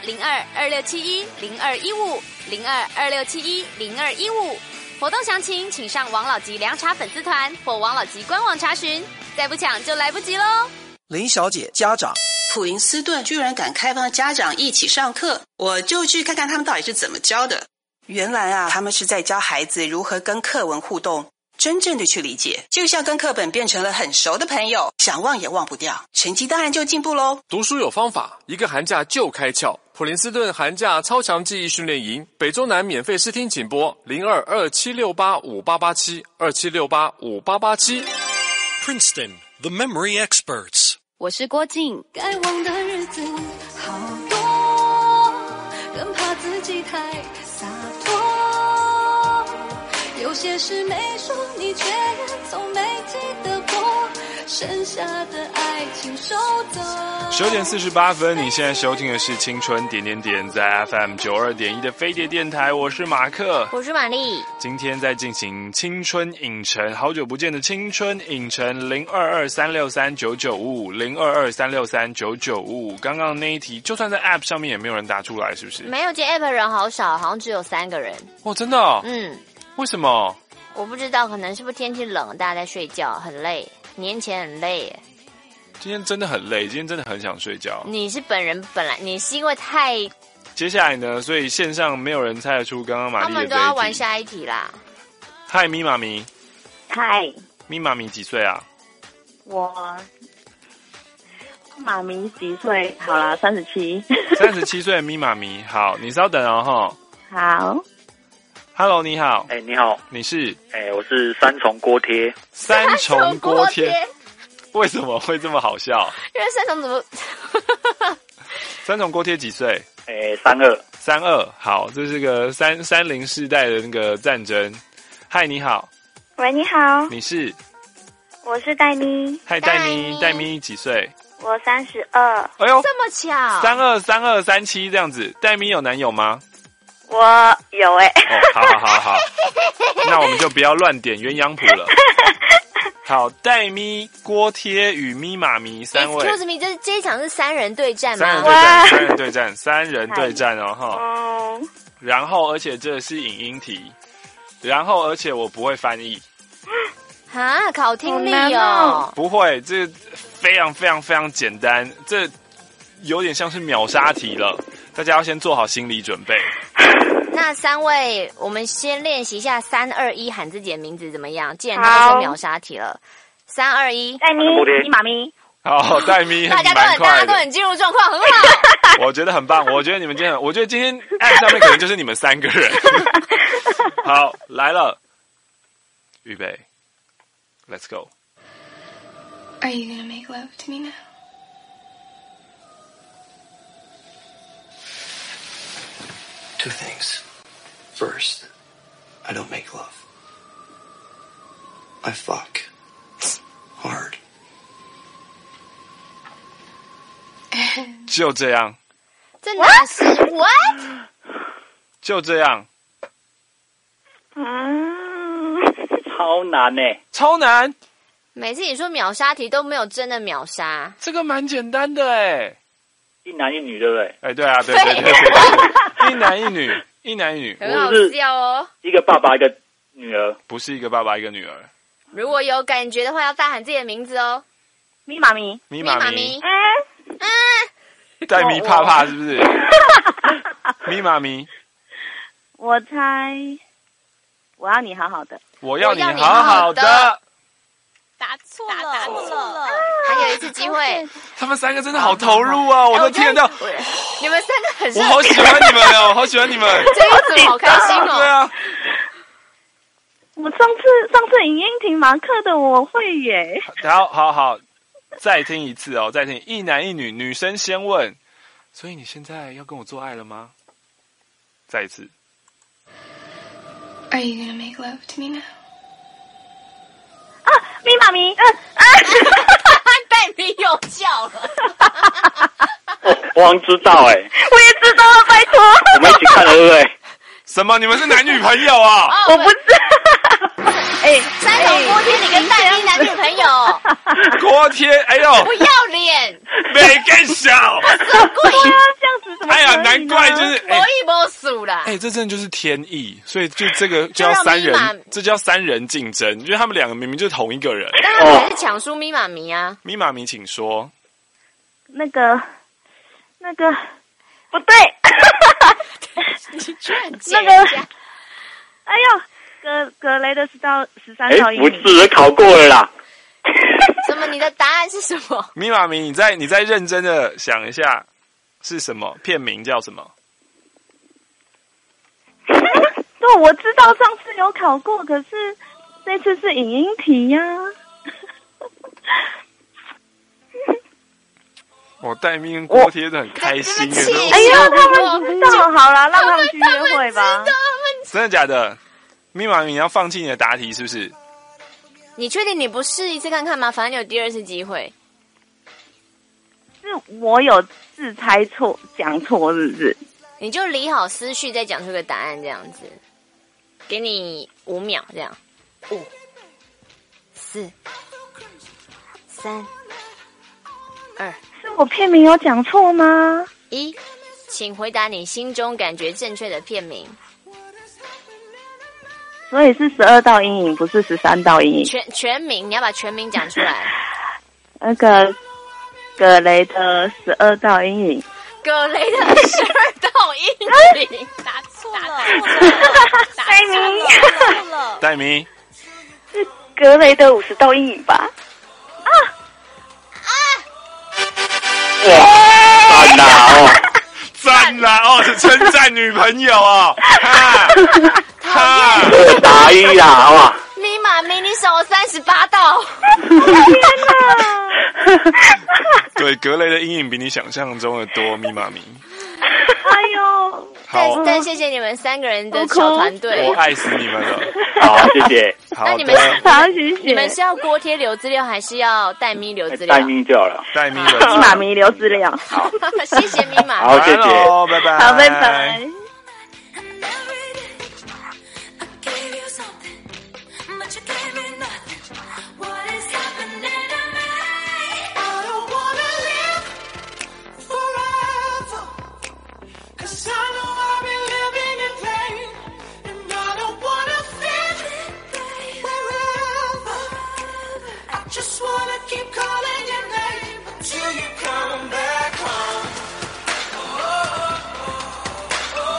02-2671-0215 02-2671-0215。活动详情请上王老吉凉茶粉丝团或王老吉官网查询，再不抢就来不及喽。 林小姐，家长， 普林斯顿居然敢开放家长一起上课，我就去看看他们到底是怎么教的。原来啊，他们是在教孩子如何跟课文互动，真正的去理解，就像跟课本变成了很熟的朋友，想忘也忘不掉，成绩当然就进步喽。 读书有方法，一个寒假就开窍。普林斯顿寒假超强记忆训练营，北中南免费试听请拨02-2768-5887 2768-5887。 Princeton, the memory experts。 我是郭靖。 该忘的日子好多，更怕自己太洒脱，有些事没说，你却从没记得过，剩下的爱情收走。 9点48分，你现在收听的是青春点点点，在 FM 92.1的飞碟电台，我是马克， 我是玛丽。 今天在进行青春影城，好久不见的青春影城，0223639955 0223639955。刚刚那一题，就算在 App 上面也没有人答出来，是不是？ 没有，今天 App 人好少，好像只有3个人。 哦，真的哦？ 嗯。 为什么？ 我不知道，可能是不是天气冷，大家在睡觉，很累。年前很累耶。 今天真的很累，今天真的很想睡觉。 你是本来你是因为太…… 接下来呢？所以线上没有人猜得出刚刚玛丽的这一题。 他们都要玩下一题啦。 嗨，咪妈咪。 嗨， 咪妈咪几岁啊？ 我妈咪几岁？好啦，37。 37岁的咪妈咪，好，你稍等哦，哈。 好。 Hello， 你好。 你好。 你是？ 我是三重锅贴。 三重锅贴。为什么会这么好笑？ 因为三重怎么？ 三重锅贴几岁 ？32。 32，好，这是个30世代的那个战争。嗨，你好。 喂，你好。 你是？ 我是戴咪。 嗨，戴咪，戴咪几岁？ 我32。 哎呦， 这么巧 ！32、32、37这样子。戴咪有男友吗？ 我有哦，好，那我们就不要乱点鸳鸯谱了。好，戴咪、锅贴与咪妈咪3位。 Excuse me， 这一场是3人对战吗 ？3人对战，3人对战哦，哈。然后，而且这是影音题，然后而且我不会翻译。 啊，考听力哦？ 不会，这非常非常非常简单，这有点像是秒杀题了，大家要先做好心理准备。 那3位，我们先练习一下3、2、1喊自己的名字怎么样？既然他们是秒杀题了，3、2、1， 戴咪，咪妈咪。 好，戴咪， 大家都很进入状况，很好。 我觉得很棒，我觉得今天 App 上面可能就是你们3个人。好，来了，预备 ，Let's go。 Are you gonna make love to me now? Two things. First, I don't make love. I fuck. Hard. 就这样。 这哪是 what？ 就这样。 嗯。 超难呢， 超难。 每次你说秒杀题都没有真的秒杀， 这个蛮简单的哎。 一男一女对不对？ 哎，对啊，对，一男一女，一男一女， 很好笑哦。 一个爸爸一个女儿， 不是一个爸爸一个女儿。 如果有感觉的话，要大喊自己的名字哦。 咪妈咪， 咪妈咪， 带咪怕怕是不是？咪妈咪， 我猜我要你好好的， 我要你好好的。 答错了， 还有一次机会。 他们三个真的好投入啊！我都听得到。 你们三个很我好喜欢你们哦，好喜欢你们。 这一组好开心哦。 对啊。 我上次影音听马克的我会耶。 好，再听一次哦，再听一男一女，女生先问。所以你现在要跟我做爱了吗？再一次。 Are you gonna make love to me now? 啊，咪妈咪， 带咪又叫了。 我好像知道哎， 我也知道了，拜托。 我们一起看了对不对？ 什么？你们是男女朋友啊？ 我不是。 三重锅贴，你跟戴咪男女朋友？ 锅贴，哎呦， 不要脸， 没更小， 故意这样子，怎么？ 哎呀，难怪就是我一波数啦。 哎，这真的就是天意，所以就这个就要三人，这叫三人竞争，因为他们两个明明就是同一个人， 但他们还是抢输咪妈咪啊。 咪妈咪，请说。 那个不对， 你居然那个，哎呦，格雷的13道英语， 不是考过了啦。 什么？你的答案是什么？ 咪妈咪，你再认真的想一下，是什么？片名叫什么？ 对，我知道上次有考过，可是这次是影音题呀。 我带咪跟锅贴都很开心耶！ 哎呀，他们知道，好啦，让他们去约会吧。 真的假的？咪妈咪，你要放弃你的答题是不是？ 你确定你不试一次看看吗？反正你有第二次机会。 是我有字猜错、讲错，是不是？ 你就理好思绪，再讲出个答案，这样子。给你5秒，这样。5、4、3、2。 是我片名有讲错吗 ？1，请回答你心中感觉正确的片名。 所以是12道阴影，不是13道阴影。 全名，你要把全名讲出来。 那个葛雷的12道阴影。 葛雷的12道阴影， 答错了， 戴咪， 戴咪， 是格雷的50道阴影吧？ 哇，赞啦哦， 赞啦哦，是称赞女朋友哦，哈， 打一啦，好不好？ 咪妈咪，你少了38道。 天哪！ 对，格雷的阴影比你想象中的多，咪妈咪。 哎呦， 好， 但谢谢你们3个人的小团队， 我爱死你们了。 好，谢谢。 那你们好，谢谢。 你们是要锅贴留资料，还是要带咪留资料？ 带咪就好了， 带咪咪妈咪留资料。 好， 谢谢咪妈。 好，谢谢， 拜拜。 好，拜拜。 Just wanna keep calling your name until you come back home. Oh, oh, oh, oh.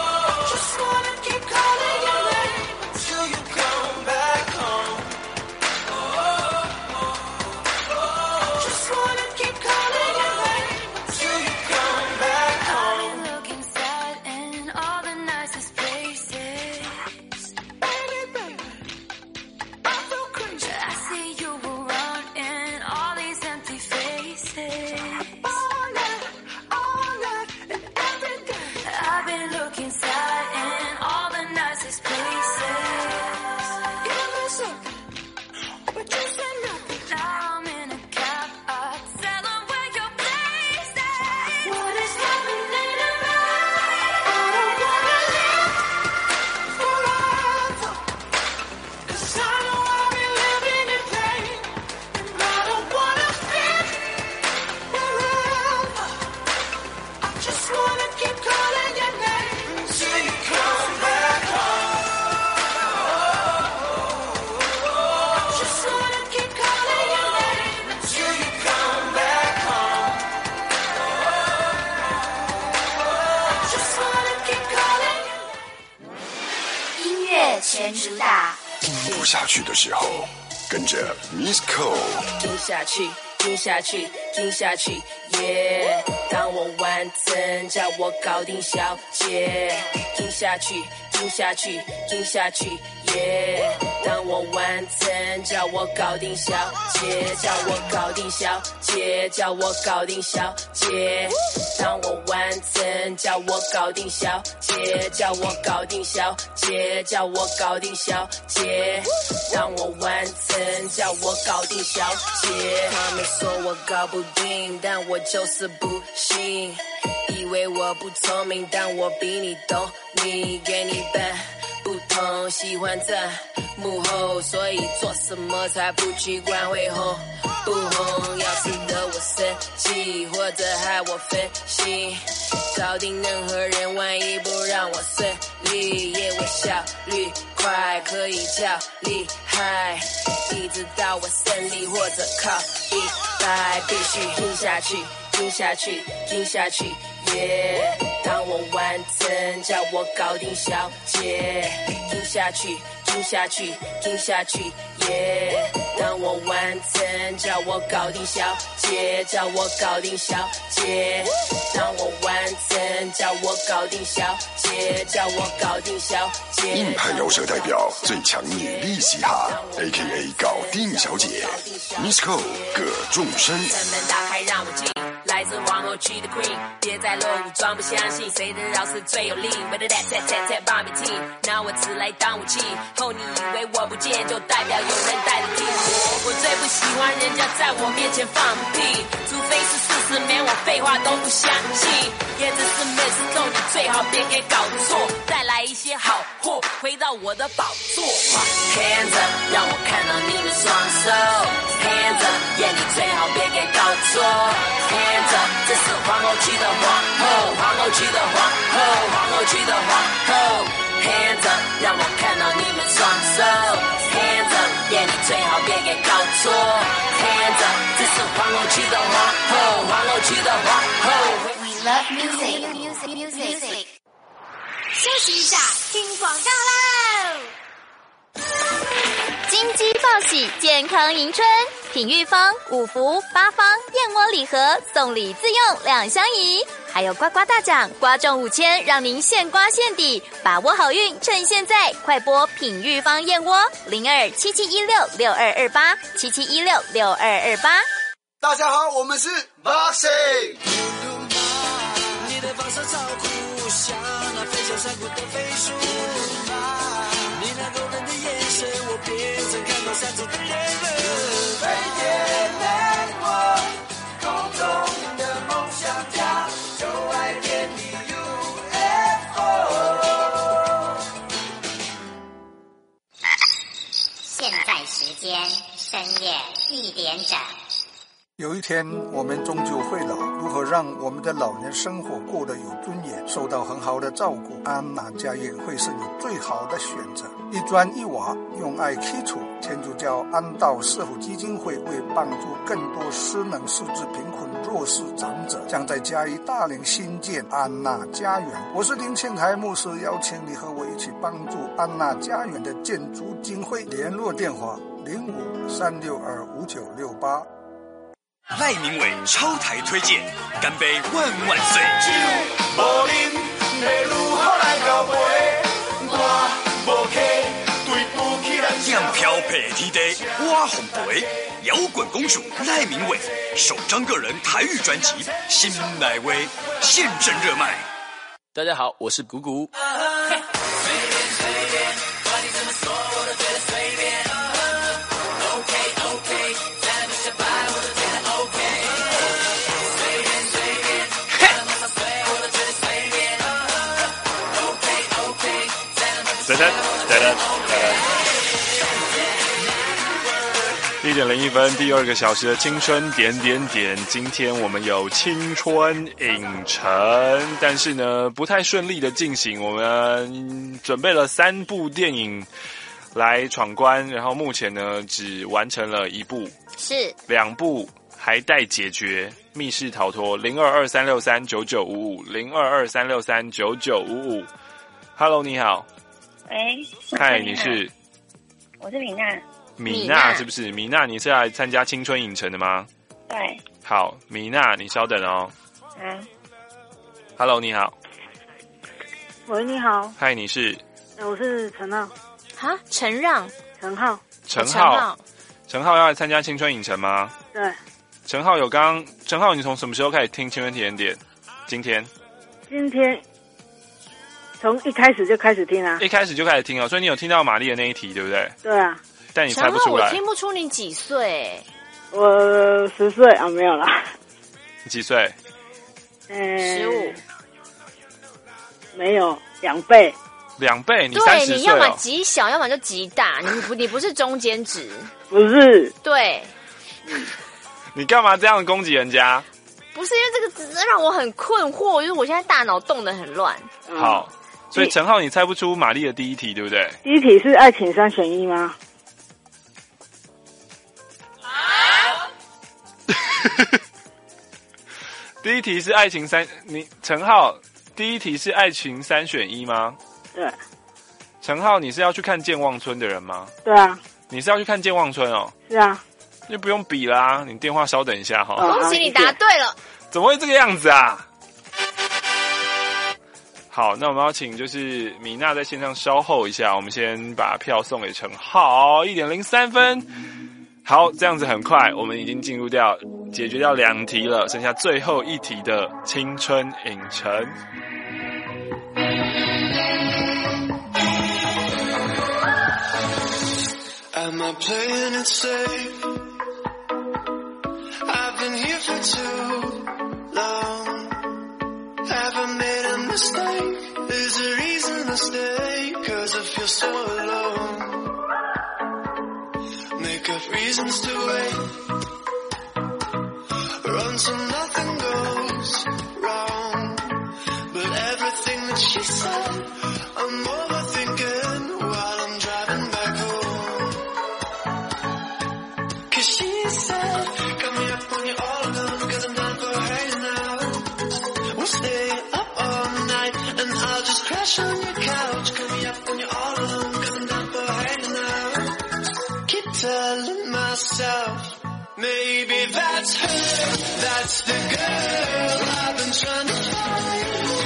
人主打。 听不下去的时候，跟着 Miss Cole。 听下去，听下去，听下去，耶！当我完成，叫我搞定小姐。听下去，听下去，听下去，耶！当我完成，叫我搞定小姐，叫我搞定小姐，叫我搞定小姐。当我完成，叫我搞定小姐，叫我搞定小姐，叫我搞定小姐。当我完成，叫我搞定小姐。他们说我搞不定，但我就是不信。以为我不聪明，但我比你懂你，给你笨不同，喜欢在幕后，所以做什么才不去管会红不红。要是惹我生气，或者害我分心，搞定任何人，万一不让我顺利，也我效率快，可以叫厉害，一直到我胜利或者靠一百，必须听下去，听下去，听下去，耶！当我完成，叫我搞定小姐，听下去，听下去，听下去，耶！当我完成，叫我搞定小姐，叫我搞定小姐。当我完成，叫我搞定小姐，叫我搞定小姐。 硬派饶舌代表，最强女力嘻哈 ，A.K.A. 搞定小姐 ，Miss Cole 葛仲生。 城门打开，让我进。来自皇后区的 Queen， 别再露武装，不相信谁的饶舌最有力。Whether that's that bomb team， 拿我词来当武器。后你以为我不见，就代表有人带着听我最不喜欢人家在我面前放屁，除非是事实，连我废话都不相信。也只是 Miss Cole， 你最好别给搞错，带来一些好货，回到我的宝座。Hands up， 让我看到你们双手。Hands up， 你最好别给搞错。Hands up， 这是皇后区的皇后，皇后区的皇后，皇后区的皇后。Hands up， 让我看到你们双手。Hands up， 你最好别给搞错。Hands up， 这是皇后区的皇后，皇后区的皇后。We love music。 休息一下，听广告喽。金鸡报喜，健康迎春。品玉坊、五福、八方燕窝礼盒送礼自用2相宜，还有刮刮大奖，刮中5000，让您现刮现抵，把握好运，趁现在，快拨品玉坊燕窝0277166228 77166228。 大家好，我们是 Boxing。 你的防守超酷，像那飞翔山谷的飞鼠。你那勾人的眼神，我变成看到山中的人了。飞天蓝我，空中的梦想家，就爱点你 UFO。 现在时间深夜1点整。 有一天我们终究会老，如何让我们的老年生活过得有尊严，受到很好的照顾？安娜家园会是你最好的选择。一砖一瓦，用爱基础，天主教安道社福基金会为帮助更多失能、失智、贫困、弱势长者，将在嘉义大林新建安娜家园。我是林庆台牧师，邀请你和我一起帮助安娜家园的建筑经费。联络电话0536255968。 赖明伟超台推荐，干杯万万岁！ 无啉会如何来交杯？我无客，对不起咱。 样飘配天地，我红杯。摇滚公主赖明伟首张个人台语专辑《心来威》现正热卖。 大家好，我是谷谷。 1:01，第2个小时的青春点点点。今天我们有青春影城，但是呢不太顺利的进行。我们准备了3部电影来闯关，然后目前呢只完成了1部， 是 2部还待解决。密室逃脱0223639955 0223639955。Hello， 你好。 喂， 嗨，你是？ 我是米娜。 米娜是不是？米娜，你是来参加青春影城的吗？ 对。 好，米娜，你稍等哦。 好。 Hello， 你好。 喂，你好。 嗨，你是？ 我是陈浩。 哈，陈让。 陈浩。 陈浩。陈浩要来参加青春影城吗？ 对。 陈浩陈浩，你从什么时候开始听青春体验点？今天从一开始就开始听啊。 一开始就开始听哦，所以你有听到玛丽的那一题，对不对？ 对啊。 但你猜不出来。 我听不出你几岁。 我10岁啊，没有啦。 你几岁 ？15。 没有，2倍。 2倍，你30岁对，你要么极小，要么就极大，你不是中间值。 不是。 对。 你干嘛这样攻击人家？ 不是因为这个只是让我很困惑，因为我现在大脑动得很乱。 好，所以陈浩，你猜不出玛丽的第一题，对不对？ 第一题是爱情3选1吗？ 第一题是爱情陈浩，第一题是爱情3选1吗？ 对。 陈浩，你是要去看健忘村的人吗？ 对啊。 你是要去看健忘村哦？ 是啊。 就不用比啦，你电话稍等一下哈。 恭喜你答对了。 怎么会这个样子啊？好，那我们要请就是米娜在线上稍后一下，我们先把票送给陈浩，1.03分。好，这样子很快，我们已经解决掉2题了，剩下最后1题的青春影城。 Am I playing it safe? I've been here for too long. Have I made a mistake? There's a reason to stay, 'cause I feel so alone. Make up reasons to wait, run so nothing goes wrong. But everything that she said, I'm overthinking while I'm driving back home. 'Cause she said, got me up on you all alone, 'cause I'm done for hanging out. We'll stay up all night, and I'll just crash on your couch. Got me up on you all alone, 'cause I'm done for hanging out. Keep telling myself, maybe that's her, that's the girl I've been trying to find.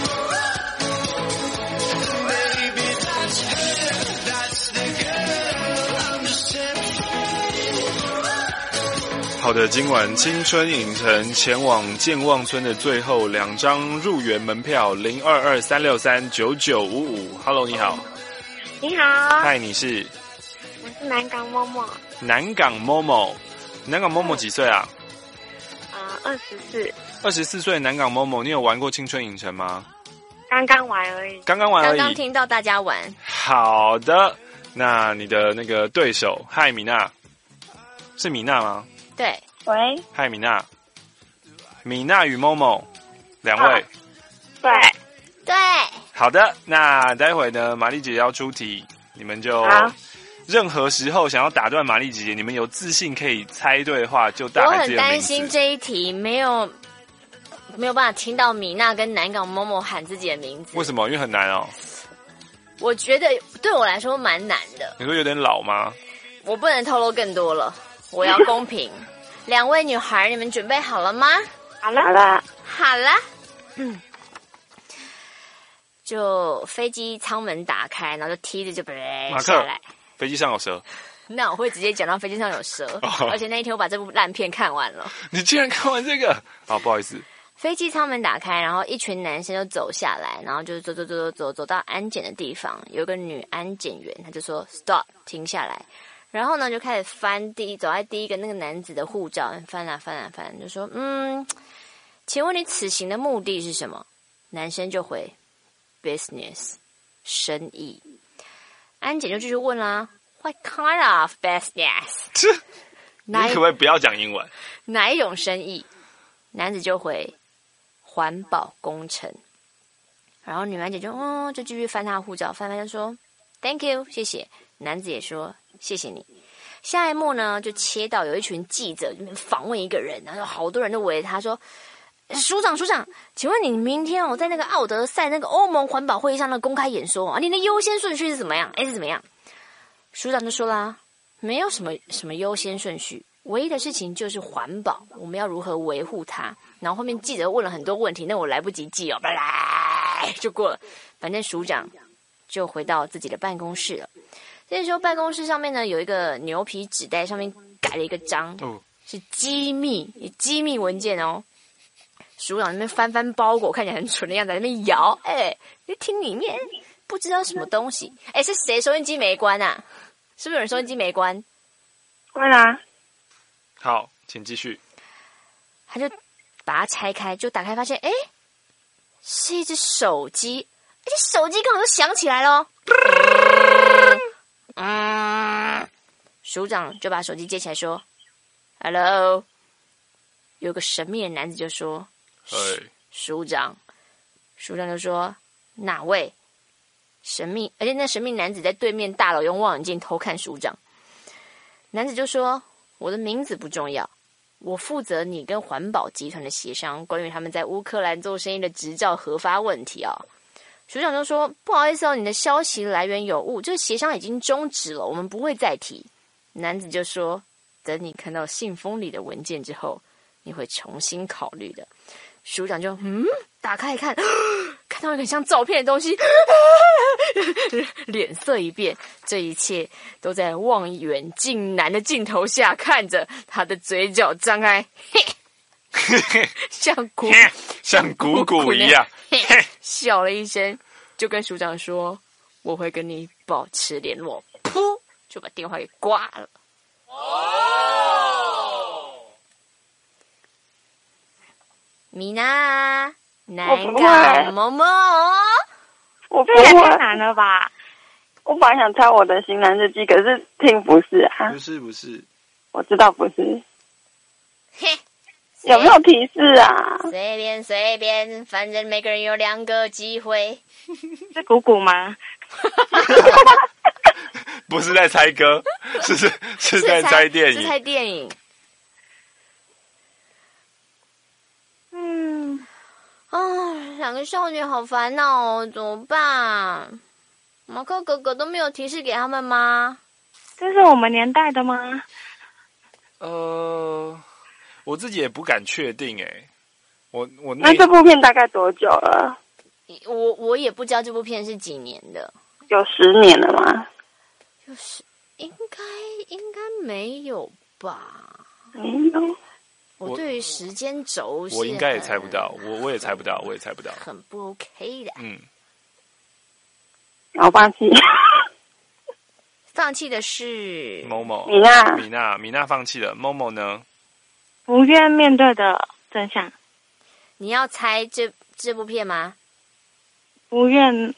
Maybe that's her, that's the girl I'm just terrified. 好的，今晚青春影城前往健忘村的最后2张入园门票，0223639955。Hello， 你好。 你好。 嗨，你是？ 我是南港某某。 南港某某，南港某某几岁啊 ？24。 24岁，南港某某，你有玩过青春影城吗？ 刚刚玩而已。 刚刚玩而已。 刚刚听到大家玩。 好的，那你的那个对手，嗨，米娜，是米娜吗？ 对。 喂。 嗨，米娜。米娜与某某2位。 对。 对。 好的，那待会呢，玛丽姐要出题，你们就任何时候想要打断玛丽姐姐，你们有自信可以猜对的话，就大喊自己的名字。 我很担心这一题没有办法听到米娜跟南港某某喊自己的名字。 为什么？因为很难哦。 我觉得对我来说蛮难的。 你说有点老吗？ 我不能透露更多了，我要公平。2位女孩，你们准备好了吗？ 好了，好了， 好了。就飞机舱门打开，然后就梯子就下来。 飞机上有蛇。 那我会直接讲到飞机上有蛇，而且那一天我把这部烂片看完了。 你竟然看完这个？好，不好意思。 飞机舱门打开，然后一群男生就走下来，然后就走到安检的地方，有个女安检员，她就说 stop， 停下来。然后呢，就开始走在第一个那个男子的护照，翻，就说请问你此行的目的是什么？男生就回 business， 生意。安检就继续问啦 ，What kind of business？ 你可不可以不要讲英文？ 哪一种生意？男子就回环保工程。然后女安检就继续翻他的护照，翻就说 Thank you， 谢谢。男子也说谢谢你。下一幕呢，就切到有一群记者访问一个人，然后好多人都围着他说署长，请问你明天在那个奥德赛那个欧盟环保会议上的公开演说啊，你的优先顺序是怎么样？是怎么样？署长就说啦，没有什么优先顺序，唯一的事情就是环保，我们要如何维护它。然后后面记者问了很多问题，那我来不及记哦，就过了。反正署长就回到自己的办公室了。这时候办公室上面呢有一个牛皮纸袋，上面盖了一个章，是机密文件哦。署长那边翻包裹，看起来很蠢的样子，在那边摇，你听里面不知道什么东西，是谁收音机没关啊？是不是有人收音机没关？ 关啦。 好，请继续。 他就把它拆开，就打开发现，是一只手机，而且手机刚好就响起来了。署长就把手机接起来说 ：“Hello。”有个神秘的男子就说：“署长。”署长就说：“哪位？”神秘，而且那神秘男子在对面大楼用望远镜偷看署长。男子就说：“我的名字不重要，我负责你跟环保集团的协商，关于他们在乌克兰做生意的执照核发问题啊。”署长就说：“不好意思哦，你的消息来源有误，这个协商已经终止了，我们不会再提。”男子就说：“等你看到信封里的文件之后，你会重新考虑的。”署长就打开一看，看到一个很像照片的东西，脸色一变。这一切都在望远镜男的镜头下看着，他的嘴角张开，像鼓鼓一样，笑了一声，就跟署长说：“我会跟你保持联络。”噗，就把电话给挂了。米娜，难搞某某， 我不会，太难了吧？我本来想猜我的型男日记，可是听不是啊。 不是， 我知道不是。有没有提示啊？ 随便，反正每个人有2个机会。 是鼓鼓吗？ 不是在猜歌，是在猜电影。 是猜电影。2个少女好烦恼哦，怎么办？马克哥哥都没有提示给他们吗？ 这是我们年代的吗？ 我自己也不敢确定那这部片大概多久了？ 我也不知道这部片是几年的。 有10年了吗？ 就是应该没有吧？ 没有。 我对于时间轴我应该也猜不到，我也猜不到， 很不 OK 的。 然后放弃。 放弃的是某某米娜放弃了。某某呢？ 不愿面对的真相。 你要猜这部片吗？ 不愿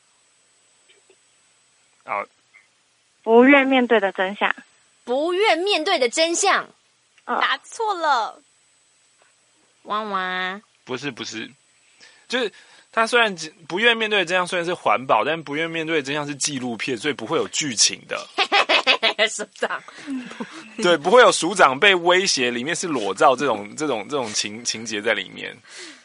面对的真相。 不愿面对的真相。 答错了， 汪汪！ 不是，就是他虽然不愿面对的真相虽然是环保，但不愿面对的真相是纪录片，所以不会有剧情的。 署长， 对，不会有署长被威胁，里面是裸照这种情节在里面。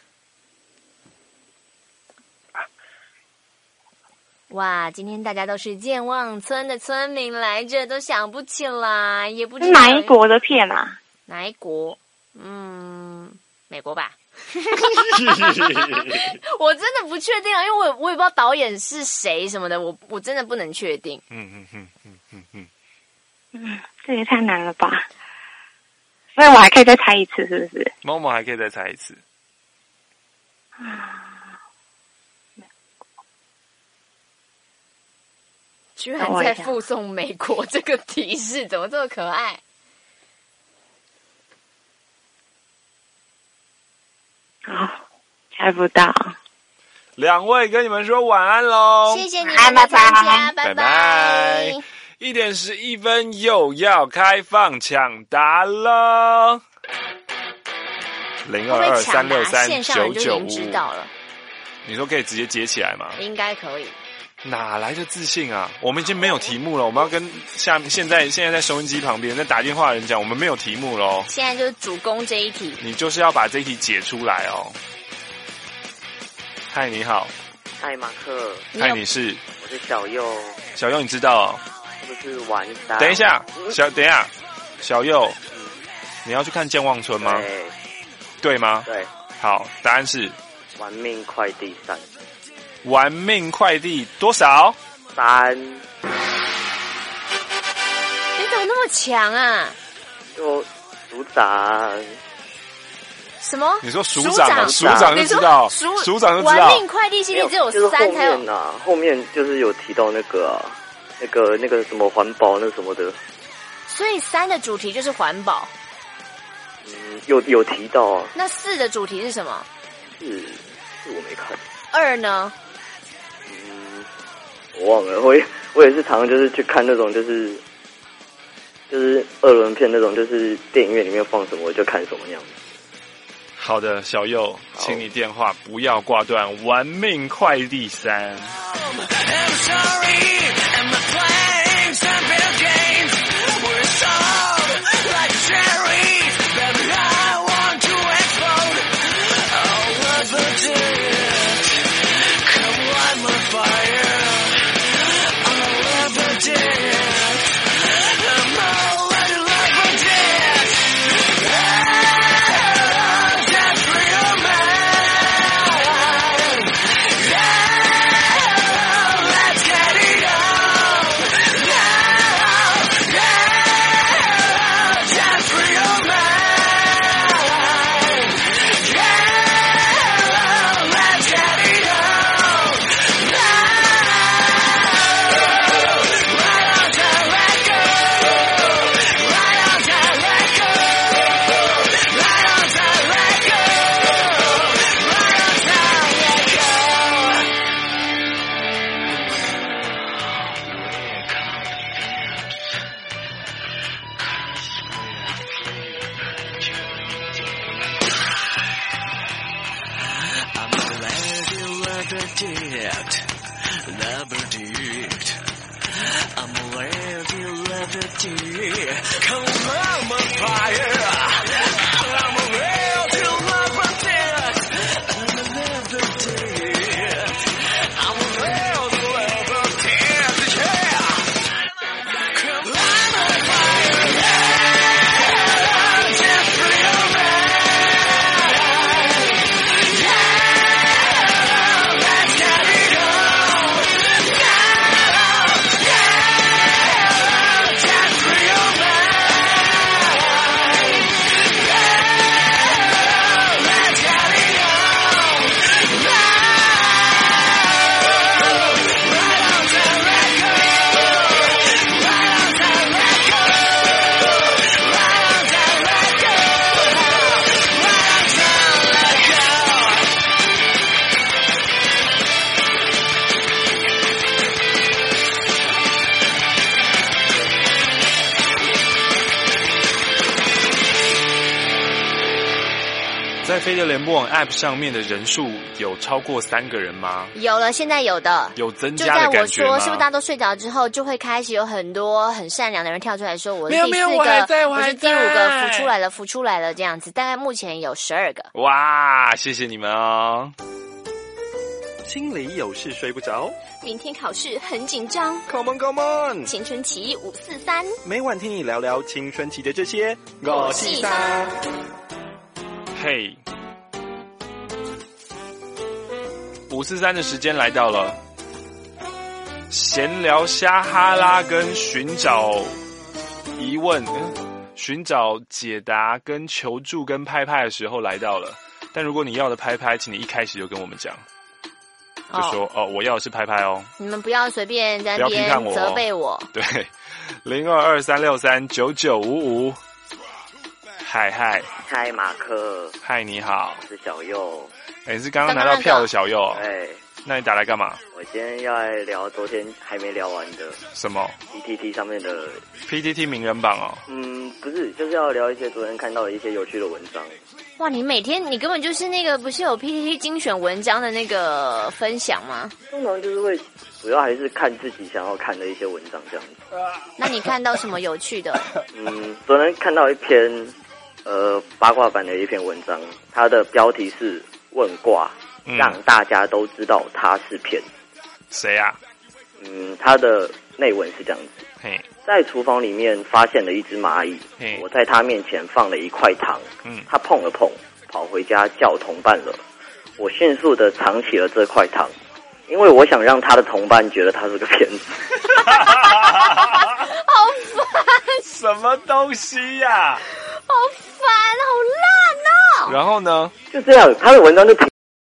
哇，今天大家都是健忘村的村民来着，都想不起来，也不知道哪一国的片啊？ 哪一国？美国吧。我真的不确定啊，因为我也不知道导演是谁什么的，我真的不能确定。 这也太难了吧？所以我还可以再猜一次，是不是？ 某某还可以再猜一次。 居然在附送美国这个提示，怎么这么可爱？ 猜不到。 2位跟你们说晚安喽！ 谢谢你们的参加，拜拜。 1点11分又要开放抢答了，0223639955。 知道了。 你说可以直接接起来吗？ 应该可以。 哪来的自信啊？我们已经没有题目了，我们要跟现在在收音机旁边在打电话的人讲，我们没有题目咯。 现在就是主攻这一题， 你就是要把这一题解出来哦。嗨，你好。 嗨，马克。 嗨，你是？ 我是小佑。 小佑，你知道哦？ 是不是玩沙？ 等一下，小佑，你要去看健忘村吗？对吗？ 对。 好，答案是玩命快递3。 玩命快递多少 ？3。 你怎么那么强啊？ 就署长。 什么？ 你说署长就知道，署长就知道。 玩命快递系列只有3才有啊，后面就是有提到那个什么环保那什么的。 所以3的主题就是环保。 有提到啊。 那4的主题是什么 ？4我没看。 2呢？ 我忘了，我也是常常就是去看那种就是二轮片那种，就是电影院里面放什么我就看什么样子。 好的，小佑，请你电话不要挂断。玩命快递3。在飞碟联播网 App 上面的人数有超过3个人吗？ 有了，现在有的， 有增加的感觉吗？ 就在我说是不是大家都睡着之后，就会开始有很多很善良的人跳出来说我是第4个，我是第5个，浮出来了这样子。大概目前有12个。 哇，谢谢你们哦。 心里有事睡不着， 明天考试很紧张。 Come on, come on！ 青春期543， 每晚听你聊聊青春期的这些543。 嘿，543的时间来到了，闲聊瞎哈拉跟寻找疑问、寻找解答跟求助跟拍拍的时候来到了。但如果你要的拍拍，请你一开始就跟我们讲，就说我要的是拍拍哦。 你们不要随便在那边责备我。 对，0223639955。嗨， 马克。 嗨，你好， 我是小佑。 你是刚刚拿到票的小佑。 对。 那你打来干嘛？ 我今天要来聊昨天还没聊完的。 什么 ？PTT 上面的 PTT 名人榜哦。 不是，就是要聊一些昨天看到的一些有趣的文章。 哇，你每天你根本就是那个不是有 PTT 精选文章的那个分享吗？ 通常就是会主要还是看自己想要看的一些文章这样子。 那你看到什么有趣的？ 昨天看到一篇八卦版的一篇文章，它的标题是问卦，让大家都知道他是骗子。 谁啊？ 它的内文是这样子。在厨房里面发现了一只蚂蚁，我在他面前放了一块糖，他碰了碰，跑回家叫同伴了。我迅速的藏起了这块糖，因为我想让他的同伴觉得他是个骗子。 好烦！ 什么东西呀？ 好烦，好烂哦！ 然后呢？ 就这样，他的文章就停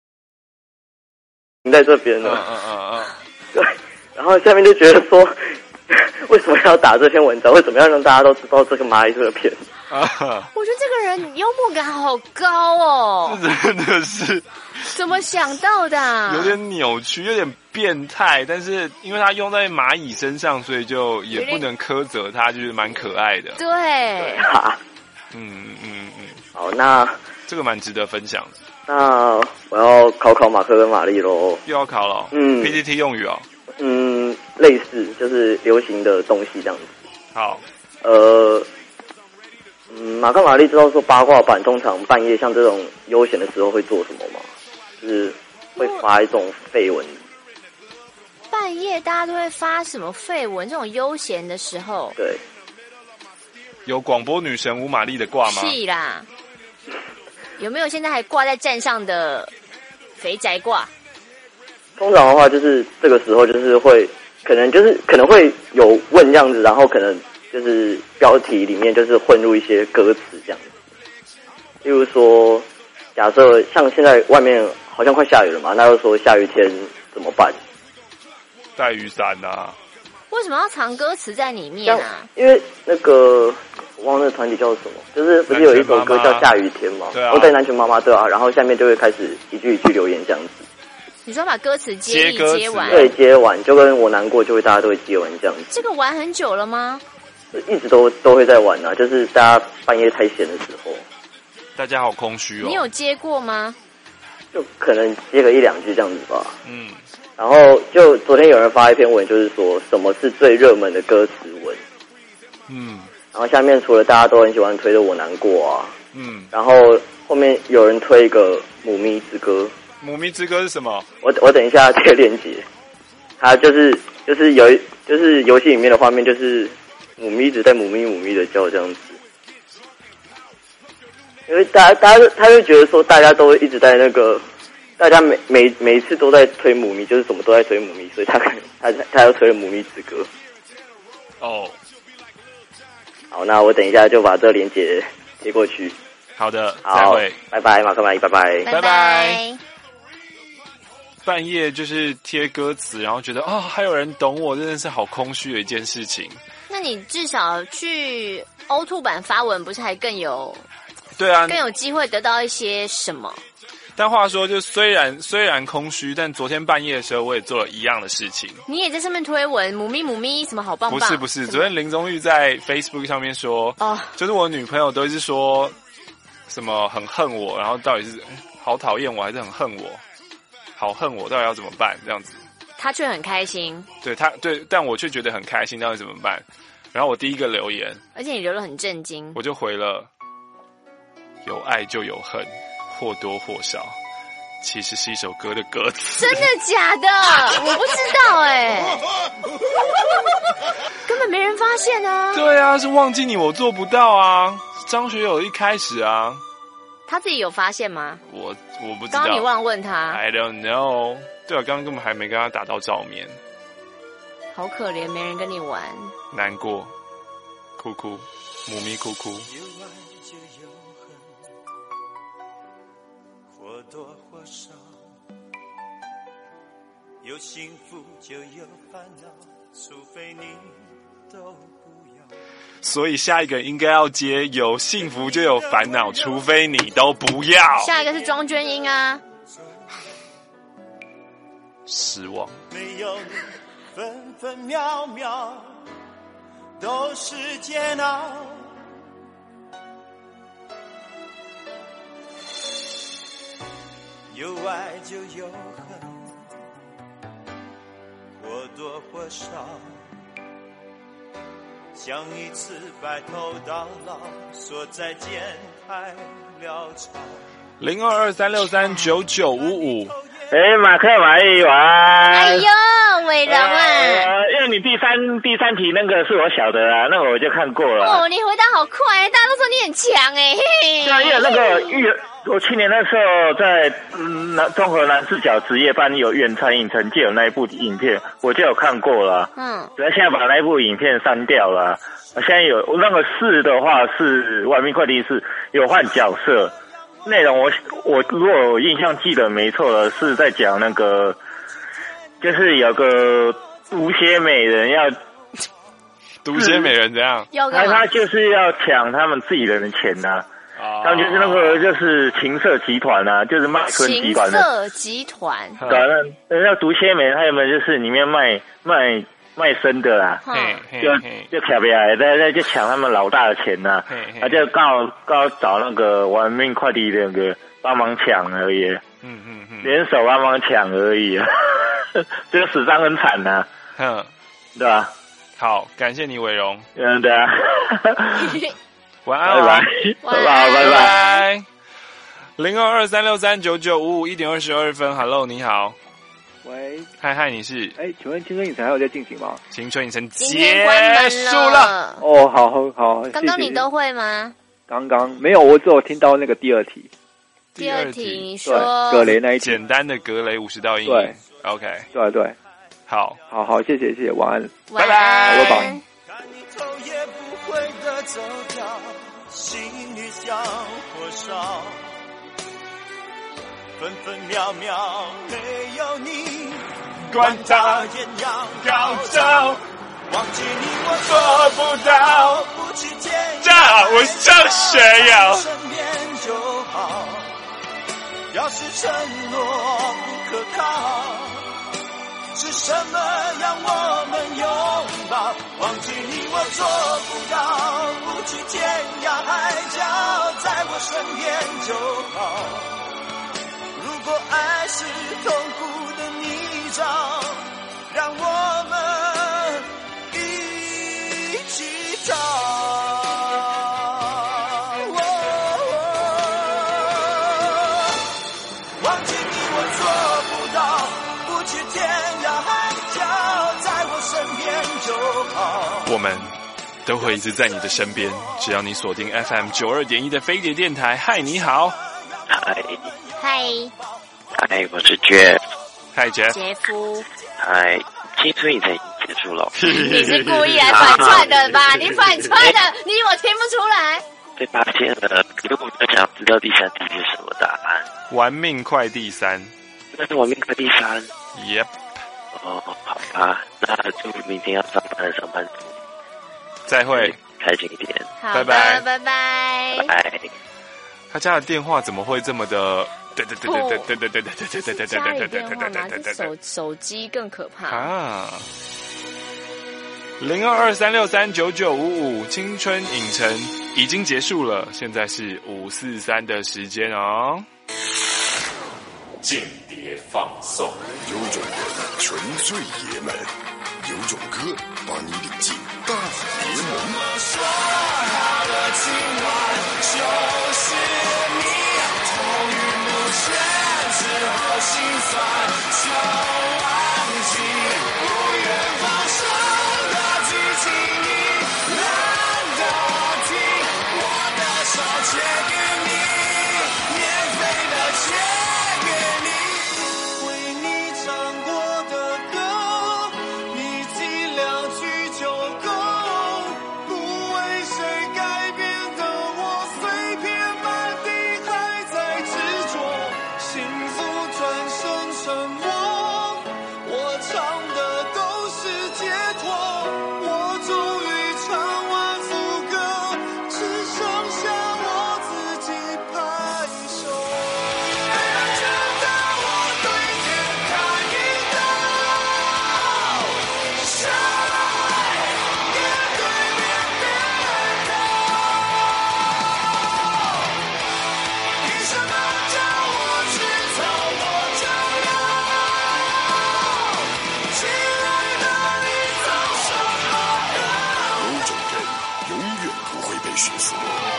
在这边了。对，然后下面就觉得说，为什么要打这篇文章？为什么要让大家都知道这个蚂蚁是个骗子？ 我觉得这个人幽默感好高哦， 真的是怎么想到的啊？ 有点扭曲，有点变态，但是因为他用在蚂蚁身上，所以就也不能苛责他，就是蛮可爱的。 对， 好，那这个蛮值得分享的。 那我要考马克跟玛丽咯。 又要考了？PTT 用语哦。 类似就是流行的东西这样子。 好， 马克玛丽知道说八卦版通常半夜像这种悠闲的时候会做什么吗？就是会发一种绯闻。 半夜大家都会发什么绯闻？这种悠闲的时候， 对， 有广播女神吴玛丽的卦吗？ 是啦。有没有现在还挂在站上的肥宅卦？ 通常的话，就是这个时候就是会，可能会有问这样子，然后可能就是标题里面就是混入一些歌词这样子。例如说，假设像现在外面好像快下雨了嘛，那就说下雨天怎么办？ 带雨伞啊。 为什么要藏歌词在里面啊？ 因为那个我忘了那个团体叫什么，就是不是有一首歌叫《下雨天》吗？ 对啊。 对，南拳妈妈对啊，然后下面就会开始一句一句留言这样子。 你说把歌词接完？ 对，接完就跟我难过就会大家都会接完这样子。 这个玩很久了吗？ 一直都会在玩啊，就是大家半夜太闲的时候。 大家好空虚哦。 你有接过吗？ 就可能接个一两句这样子吧。然后就昨天有人发一篇文，就是说什么是最热门的歌词文。然后下面除了大家都很喜欢推的我难过啊，然后后面有人推一个母咪之歌。 母咪之歌是什么？ 我等一下贴链接。它就是游戏里面的画面，就是母咪一直在母咪的叫这样子。因为大家他就觉得说大家都一直在那个，大家每一次都在推母咪，就是什么都在推母咪，所以他要推母咪之歌。 哦， 好，那我等一下就把这个链接贴过去。 好的， 好，拜拜，马克玛丽，拜拜， 拜拜。半夜就是贴歌词，然后觉得还有人懂我，真的是好空虚的一件事情。 那你至少去O2版发文，不是还更有？ 对啊， 更有机会得到一些什么？ 但话说，就虽然空虚，但昨天半夜的时候，我也做了一样的事情。 你也在上面推文，母咪什么好棒棒？ 不是，昨天林宗玉在 Facebook 上面说，就是我女朋友都是说什么很恨我，然后到底是好讨厌我，还是很恨我？好恨我，到底要怎么办？这样子， 他却很开心。 对，但我却觉得很开心，到底怎么办？然后我第一个留言， 而且你留得很震惊， 我就回了：有爱就有恨，或多或少，其实是一首歌的歌词。 真的假的？我不知道根本没人发现啊。 对啊，是忘记你我做不到啊。张学友一开始啊。 他自己有发现吗？ 我不知道。 刚刚你忘了问他。 I don't know。对啊，刚刚根本还没跟他打到照面。 好可怜，没人跟你玩。 难过，哭哭，母咪哭哭。 有爱就有恨，或多或少；有幸福就有烦恼，除非你都不要。 所以下一个应该要接有幸福就有烦恼，除非你都不要。 下一个是庄娟英啊。 失望。 没有你，分分秒秒都是煎熬。 有爱就有恨，或多或少，像一次白头到老，说再见太潦草。 0223639955。 马克马丽晚安。 哎呦，伟荣啊！ 因为你第三题那个是我晓得啊，那个我就看过了。 哦，你回答好快，大家都说你很强哎。 对啊，因为那个我去年那时候在综合南四角职业班有院参影城，就有那一部影片，我就有看过了。只是现在把那一部影片删掉了。现在有那个4的话是《玩命快递4》有换角色。内容我如果我印象记得没错了，是在讲那个，就是有个毒血美人要， 毒血美人怎样？ 他就是要抢他们自己人的钱呐、他们就是那个就是情色集团啊，就是麦村集团的。 情色集团。 对啊，那毒血美人他们就是里面卖身的啦，就卡比来，在就抢他们老大的钱呐、他就告找那个玩命快递的那个帮忙抢而已，联手帮忙抢而已，这个死伤很惨呐、对吧？ 好，感谢你伟荣。 对啊， 晚安， 拜拜。 0223639955，1:22。Hello， 你好。 喂， 嗨，你是？ 请问青春影城还有在进行吗？ 青春影城结束了。 哦，好。 刚刚你都会吗？ 刚刚没有，我只有听到那个第二题。 第二题你说格雷那一题， 简单的格雷50道阴影。 对 ，OK， 对， 好， 谢谢，晚安， 拜拜， 拜拜。 看你头也不回的走掉，心里像火烧，分分秒秒没有你，管它艳阳高照，忘记你我做不到，不去见这我就学要身边就好，要是承诺不可靠，是什么让我们拥抱？忘记你我做不到，不去天涯海角，在我身边就好。如果爱是痛苦的泥沼，让我们一起逃。忘记你我做不到，不去天涯海角，在我身边就好。 我们都会一直在你的身边，只要你锁定 FM92.1的飞碟电台。嗨，你好。 嗨， 我是 Jeff。 嗨 Jeff。 杰夫。 嗨，青春影城已经结束了。 你是故意来反串的吧？你反串的，你以为我听不出来？ 被发现了，可是我就想知道第3题是什么答案。 玩命快递3。 那是玩命快递3。 Yep。 哦，好吧，那祝明天要上班的上班族再会， 开心一点。 好， 拜拜， 拜拜。 他家的电话怎么会这么的？对， 家里电话吗？手机更可怕啊！0223639955，青春影城已经结束了，现在是543的时间哦。 间谍放送，有种人纯粹爷们，有种歌把你领进大联盟。 说好的今晚就是你，痛与不全之后心酸就忘记，不愿放手的剧情你难得听，我的手借给你，免费的借给你，为你唱过的歌，你记2句就够，不为谁改变的我，碎片满地还在执着，幸福转身沉默。 驯服。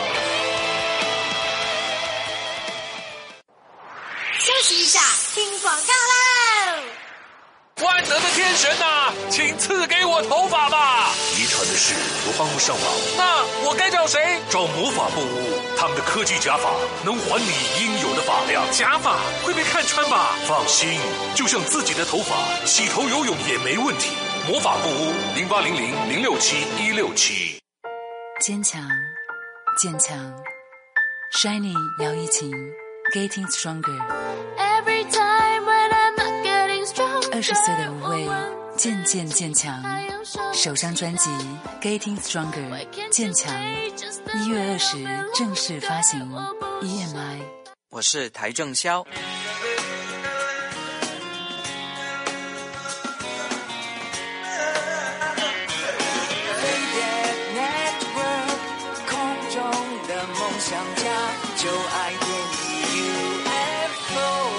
休息一下，听广告喽！ 万能的天神啊，请赐给我头发吧！ 遗传的事我帮不上忙， 那我该找谁？ 找魔法布屋，他们的科技假发能还你应有的发量。 假发会被看穿吧？ 放心，就像自己的头发，洗头游泳也没问题。魔法布屋0800-067-167。 坚强，坚强 ，Shiny 姚一晴 ，Getting Stronger。Every time when I'm not getting strong。20岁的无畏，渐渐渐强。首张专辑《Getting Stronger》渐强，1月20正式发行 ，EMI。 我是台正宵。想家就爱电影 UFO。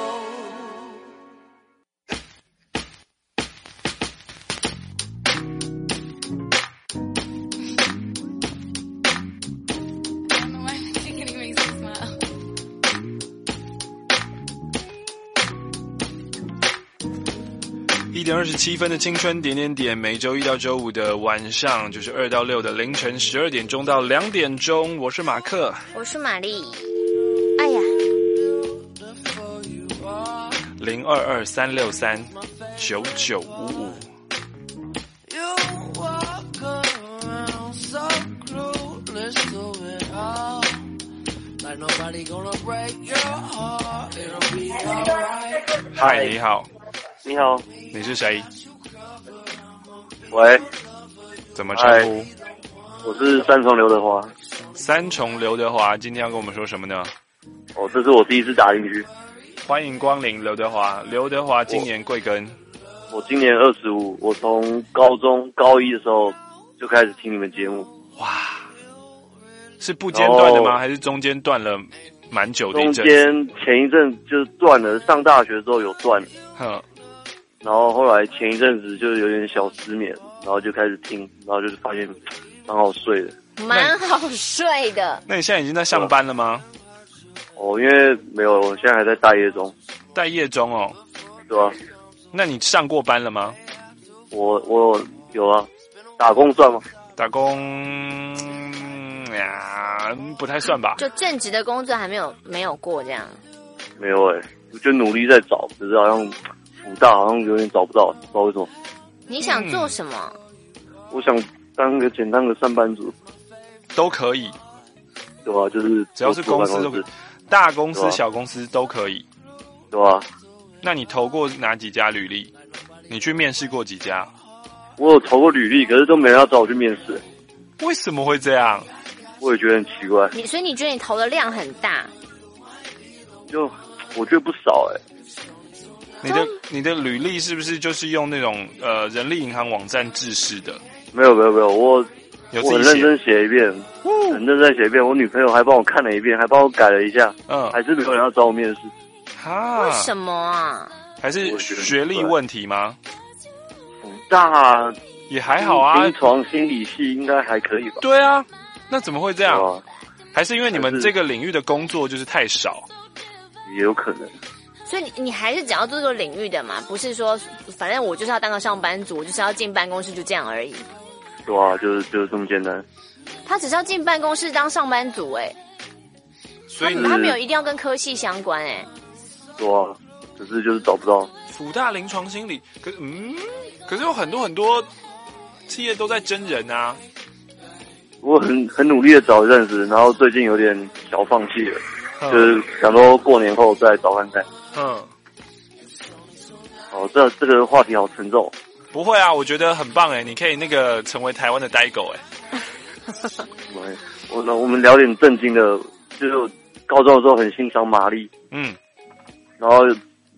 1点27分的青春点点点，每周1到周5的晚上，就是2到6的凌晨12点钟到2点钟。我是马克， 我是玛丽。哎呀 ，022-363-9955。嗨，你好。 你好， 你是谁？ 喂， 怎么称呼？ 我是三重刘德华。 三重刘德华，今天要跟我们说什么呢？ 哦，这是我第一次打进去。 欢迎光临刘德华。刘德华今年贵庚？ 我今年25，我从高中高一的时候就开始听你们节目。 哇，是不间断的吗？还是中间断了蛮久的一阵子？ 中间前一阵就断了，上大学之后有断。然后后来前一阵子就有点小失眠，然后就开始听，然后就是发现蛮好睡的， 蛮好睡的。 那你现在已经在上班了吗？ 哦，因为没有，我现在还在待业中。 待业中哦， 对啊。 那你上过班了吗？ 我有啊，打工算吗？ 打工呀，不太算吧。 就正职的工作还没有过这样。 没有我就努力在找，可是好像辅大好像有点找不到，不知道为什么。 你想做什么？ 我想当个简单的上班族， 都可以。 对啊，就是只要是公司都可以，大公司、小公司都可以。 对啊。 那你投过哪几家履历？你去面试过几家？ 我有投过履历，可是都没人要找我去面试。 为什么会这样？ 我也觉得很奇怪。 所以你觉得你投的量很大？ 就我觉得不少你的履历是不是就是用那种人力银行网站制式的？ 没有，我很认真写一遍， 很认真写一遍。我女朋友还帮我看了一遍，还帮我改了一下，还是没有人要找我面试。 为什么啊？ 还是学历问题吗？ 大也还好啊， 临床心理系应该还可以吧？ 对啊，那怎么会这样？还是因为你们这个领域的工作就是太少？ 也有可能。 所以你还是只要做这个领域的嘛，不是说反正我就是要当个上班族，我就是要进办公室就这样而已。 对啊，就是这么简单。 他只是要进办公室当上班族所以他没有一定要跟科系相关对啊，只是就是找不到。 辅大临床心理，可是有很多企业都在征人啊。 我很努力的找一阵子，然后最近有点小放弃了，就是想说过年后再找看看。这个话题好沉重。 不会啊，我觉得很棒你可以成为台湾的呆狗我们聊点正经的，就是高中的时候很欣赏玛丽，然后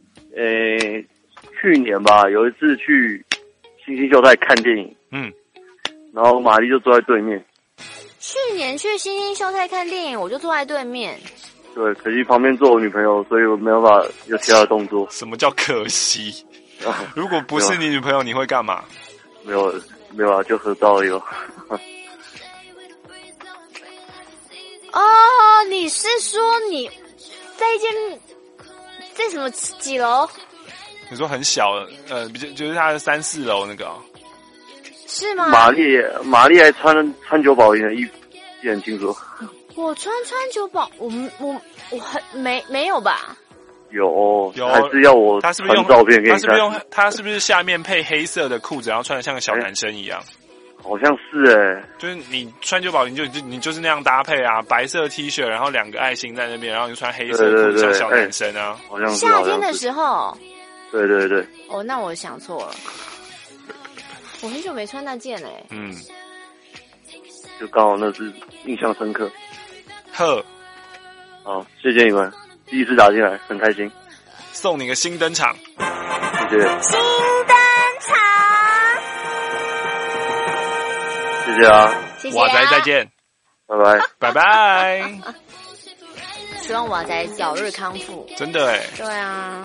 去年吧有一次去新兴秀泰看电影，然后玛丽就坐在对面。 去年去新兴秀泰看电影，我就坐在对面。 对，可惜旁边坐我女朋友，所以我没有办法有其他的动作。 什么叫可惜？如果不是你女朋友，你会干嘛？ 没有啊，就合照而已。 你是说你在一间在什么几楼？ 你说很小的，就是它的3、4楼那个、哦， 是吗？ 玛丽还穿久保玲的衣服，记得很清楚。 我穿久保，我很没有吧？ 有，还是要我传照片给你看？ 他是不是下面配黑色的裤子，然后穿得像个小男生一样？ 好像是就是你穿久保玲你就是那样搭配啊，白色 T 恤，然后2个爱心在那边，然后你穿黑色裤子像小男生啊。 好像是夏天的时候。 对对对。 哦，那我想错了，我很久没穿那件嘞。 就刚好那是印象深刻。 呵， 好，谢谢你们，第一次打进来很开心， 送你个新登场， 谢谢。 新登场， 谢谢啊， 谢谢啊， 瓦仔再见， 拜拜， 拜拜。 希望瓦仔早日康复。 真的哎。 对啊。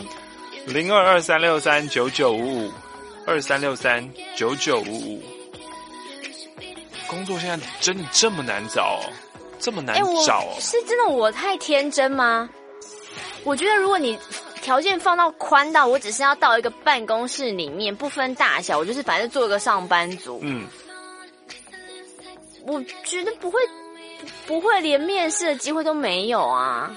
0223639955，23639955。工作现在真的这么难找哦？这么难找哦？ 是真的我太天真吗？我觉得如果你条件放到宽到我只是要到一个办公室里面，不分大小，我就是反正做一个上班族。我觉得不会连面试的机会都没有啊。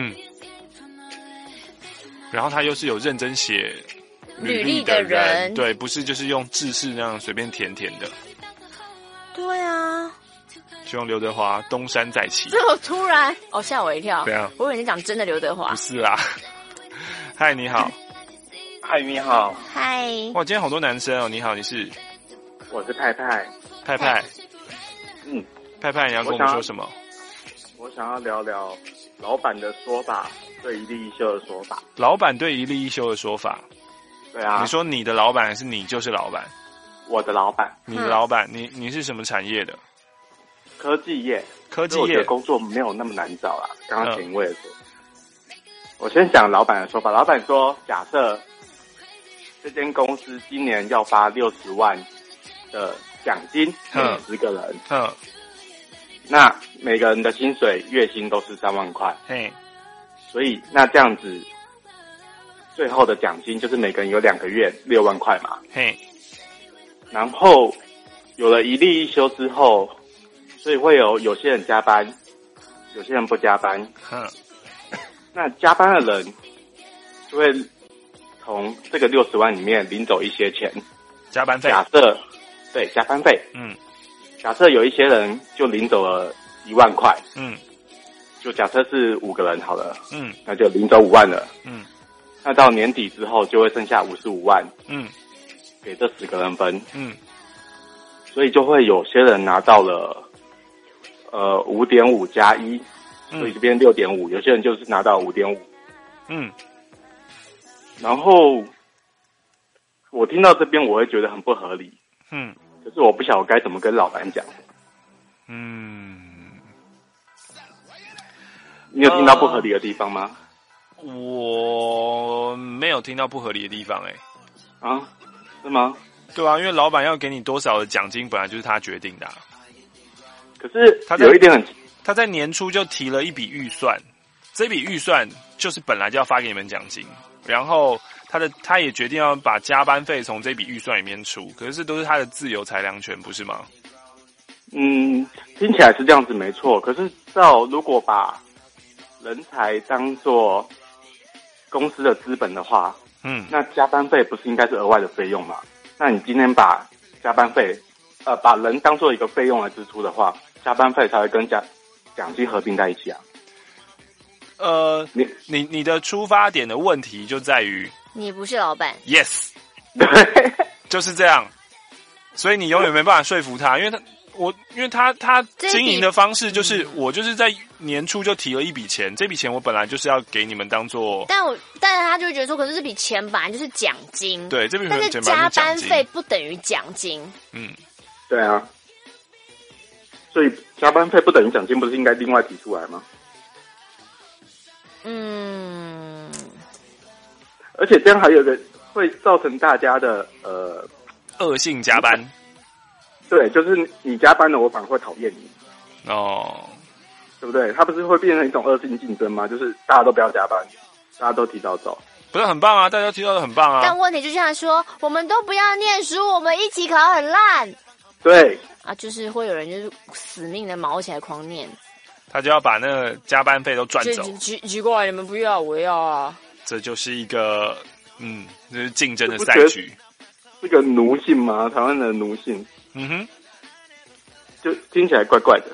然后他又是有认真写履历的人， 对，不是就是用制式那样随便填的。 对啊。 希望刘德华东山再起。 这么突然，吓我一跳。 对啊， 我以为你讲真的刘德华。 不是啊。嗨，你好。 嗨，你好。 嗨。 哇，今天好多男生哦。你好，你是？ 我是派派。 派派。派派，你要跟我们说什么？ 我想要聊聊老板的说法，对一例一休的说法。 老板对一例一休的说法。 对啊。 你说你的老板还是你就是老板？ 我的老板。 你的老板，你是什么产业的？ 科技业。 科技业。 我觉得工作没有那么难找啦。刚刚前一位说。我先讲老板的说法。老板说，假设这间公司今年要发60万的奖金给10个人。那每个人的薪水月薪都是3万块。所以那这样子，最后的奖金就是每个人有2个月6万块嘛。然后有了一例一休之后，所以会有些人加班，有些人不加班。那加班的人就会从这个60万里面领走一些钱， 加班费。 假设对加班费。假设有一些人就领走了1万块。就假设是5个人好了。那就领走5万了。那到年底之后就会剩下55万。给这10个人分。所以就会有些人拿到了5.5加1，所以这边6.5，有些人就是拿到5.5。然后我听到这边我会觉得很不合理。可是我不晓得该怎么跟老板讲。你有听到不合理的地方吗？ 我没有听到不合理的地方。 是吗？ 对啊，因为老板要给你多少的奖金，本来就是他决定的。 可是有一点他在年初就提了一笔预算，这笔预算就是本来就要发给你们奖金，然后他也决定要把加班费从这笔预算里面出，可是这都是他的自由裁量权，不是吗？ 听起来是这样子没错，可是如果把人才当作公司的资本的话，那加班费不是应该是额外的费用吗？那你今天把加班费把人当做一个费用来支出的话，加班费才会跟奖金合并在一起啊。 你的出发点的问题就在于你不是老板。 Yes 就是这样，所以你永远没办法说服他，因为他经营的方式就是我就是在年初就提了一笔钱，这笔钱我本来就是要给你们当做， 但是他就会觉得说，可是这笔钱本来就是奖金。 对，这笔钱但是加班费不等于奖金。 对啊，所以加班费不等于奖金，不是应该另外提出来吗？而且这样还有一个会造成大家的恶性加班。 对，就是你加班了，我反而会讨厌你。 对不对？它不是会变成一种恶性竞争吗？就是大家都不要加班，大家都提早走， 不是很棒啊？大家提到的很棒啊。 但问题就像说，我们都不要念书，我们一起考很烂。 对啊，就是会有人就是死命的毛起来狂念， 他就要把那个加班费都赚走。 奇怪，你们不要，我要啊！ 这就是一个就是竞争的赛局。 这个奴性吗？台湾的奴性，就听起来怪怪的。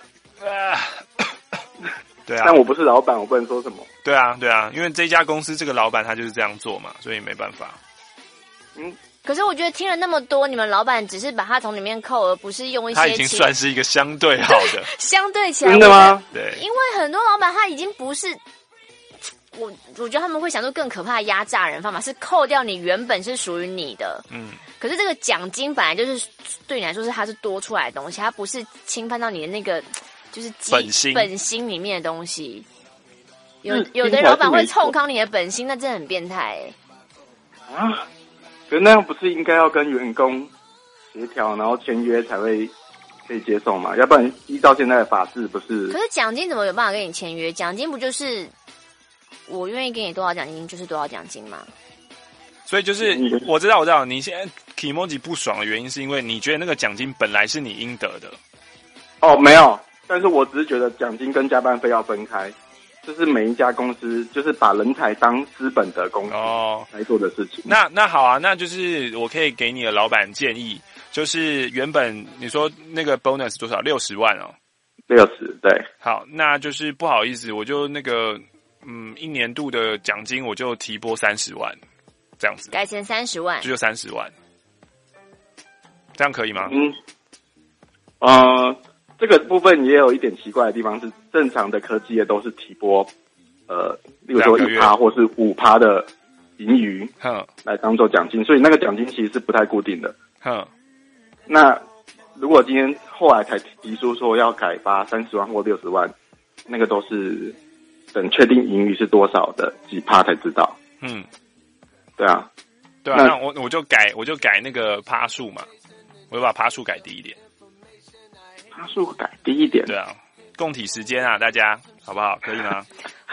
对啊，但我不是老板，我不能说什么。 对啊，因为这家公司这个老板他就是这样做嘛，所以没办法。 可是我觉得听了那么多，你们老板只是把他从里面扣，而不是用一些他已经算是一个相对好的。 相对起来， 真的吗？ 对， 因为很多老板他已经不是。我觉得他们会想出更可怕的压榨人方法，是扣掉你原本是属于你的。可是这个奖金本来就是对你来说它是多出来的东西，它不是侵犯到你的那个就是本心里面的东西。有的老板会冲康你的本心，那真的很变态啊！可是那样不是应该要跟员工协调，然后签约才会可以接受嘛？要不然依照现在的法制，不是？ 可是奖金怎么有办法跟你签约？奖金不就是我愿意给你多少奖金就是多少奖金吗？ 所以就是我知道，你现在 Kimoji 不爽的原因是因为你觉得那个奖金本来是你应得的。 哦，没有，但是我只是觉得奖金跟加班费要分开，这是每一家公司就是把人才当资本的公司来做的事情。 那好啊，那就是我可以给你的老板建议，就是原本你说那个 bonus 多少60万哦 ，60对。 好，那就是不好意思，我就那个一年度的奖金我就提拨30万，这样子改成30万， 就30万，这样可以吗？ 这个部分也有一点奇怪的地方是，正常的科技业都是提拨例如说1%或是5%的盈余，来当做奖金，所以那个奖金其实是不太固定的。那如果今天后来才提出说要改发30万或60万，那个都是等确定盈余是多少的几%才知道。对啊， 那我就改那个趴数嘛，我就把趴数改低一点。 趴数改低一点， 对啊，共体时间啊，大家好不好？可以吗？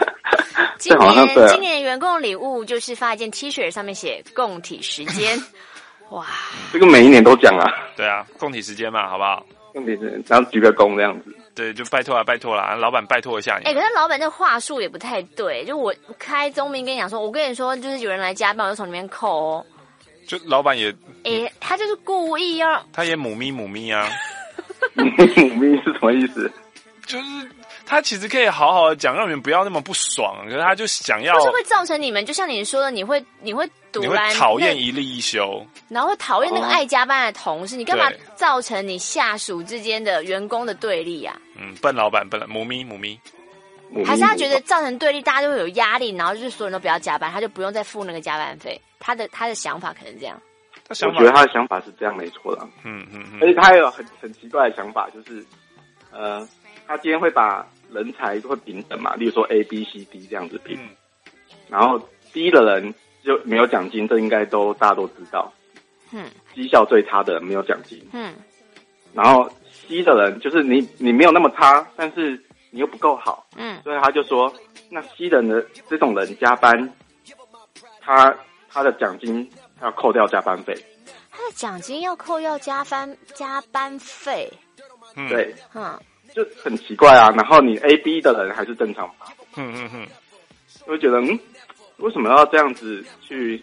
今年员工礼物就是发一件 T 恤，上面写共体时间。哇， 这个每一年都讲啊。 对啊，共体时间嘛，好不好？ 共体时间，然后鞠个躬这样子。 对，就拜托啦，老板拜托一下你。 可是老板这话术也不太对，就我开宗明跟你讲说，我跟你说，就是有人来加班，我就从里面扣哦。 就老板也， 他就是故意要， 他也母咪啊。 母咪是什么意思？ 就是他其实可以好好的讲，让你们不要那么不爽，可是他就想要， 就是会造成你们，就像你说的，你会独揽， 讨厌一例一休，然后会讨厌那个爱加班的同事，你干嘛造成你下属之间的员工的对立啊？ 笨老板，母咪， 还是他觉得造成对立，大家就会有压力，然后就是所有人都不要加班，他就不用再付那个加班费。他的想法可能这样。 我觉得他的想法是这样没错的。而且他还有很奇怪的想法，就是他今天会把人才会平等嘛，例如说 A、B、C、D 这样子评，然后 D 的人就没有奖金，这应该大家都知道。绩效最差的人没有奖金。然后 C 的人就是你没有那么差，但是你又不够好。所以他就说，那 C 人的这种人加班，他的奖金要扣掉加班费。 他的奖金要扣掉加班费。 对。就很奇怪啊，然后你 A、B 的人还是正常吧？我就觉得为什么要这样子去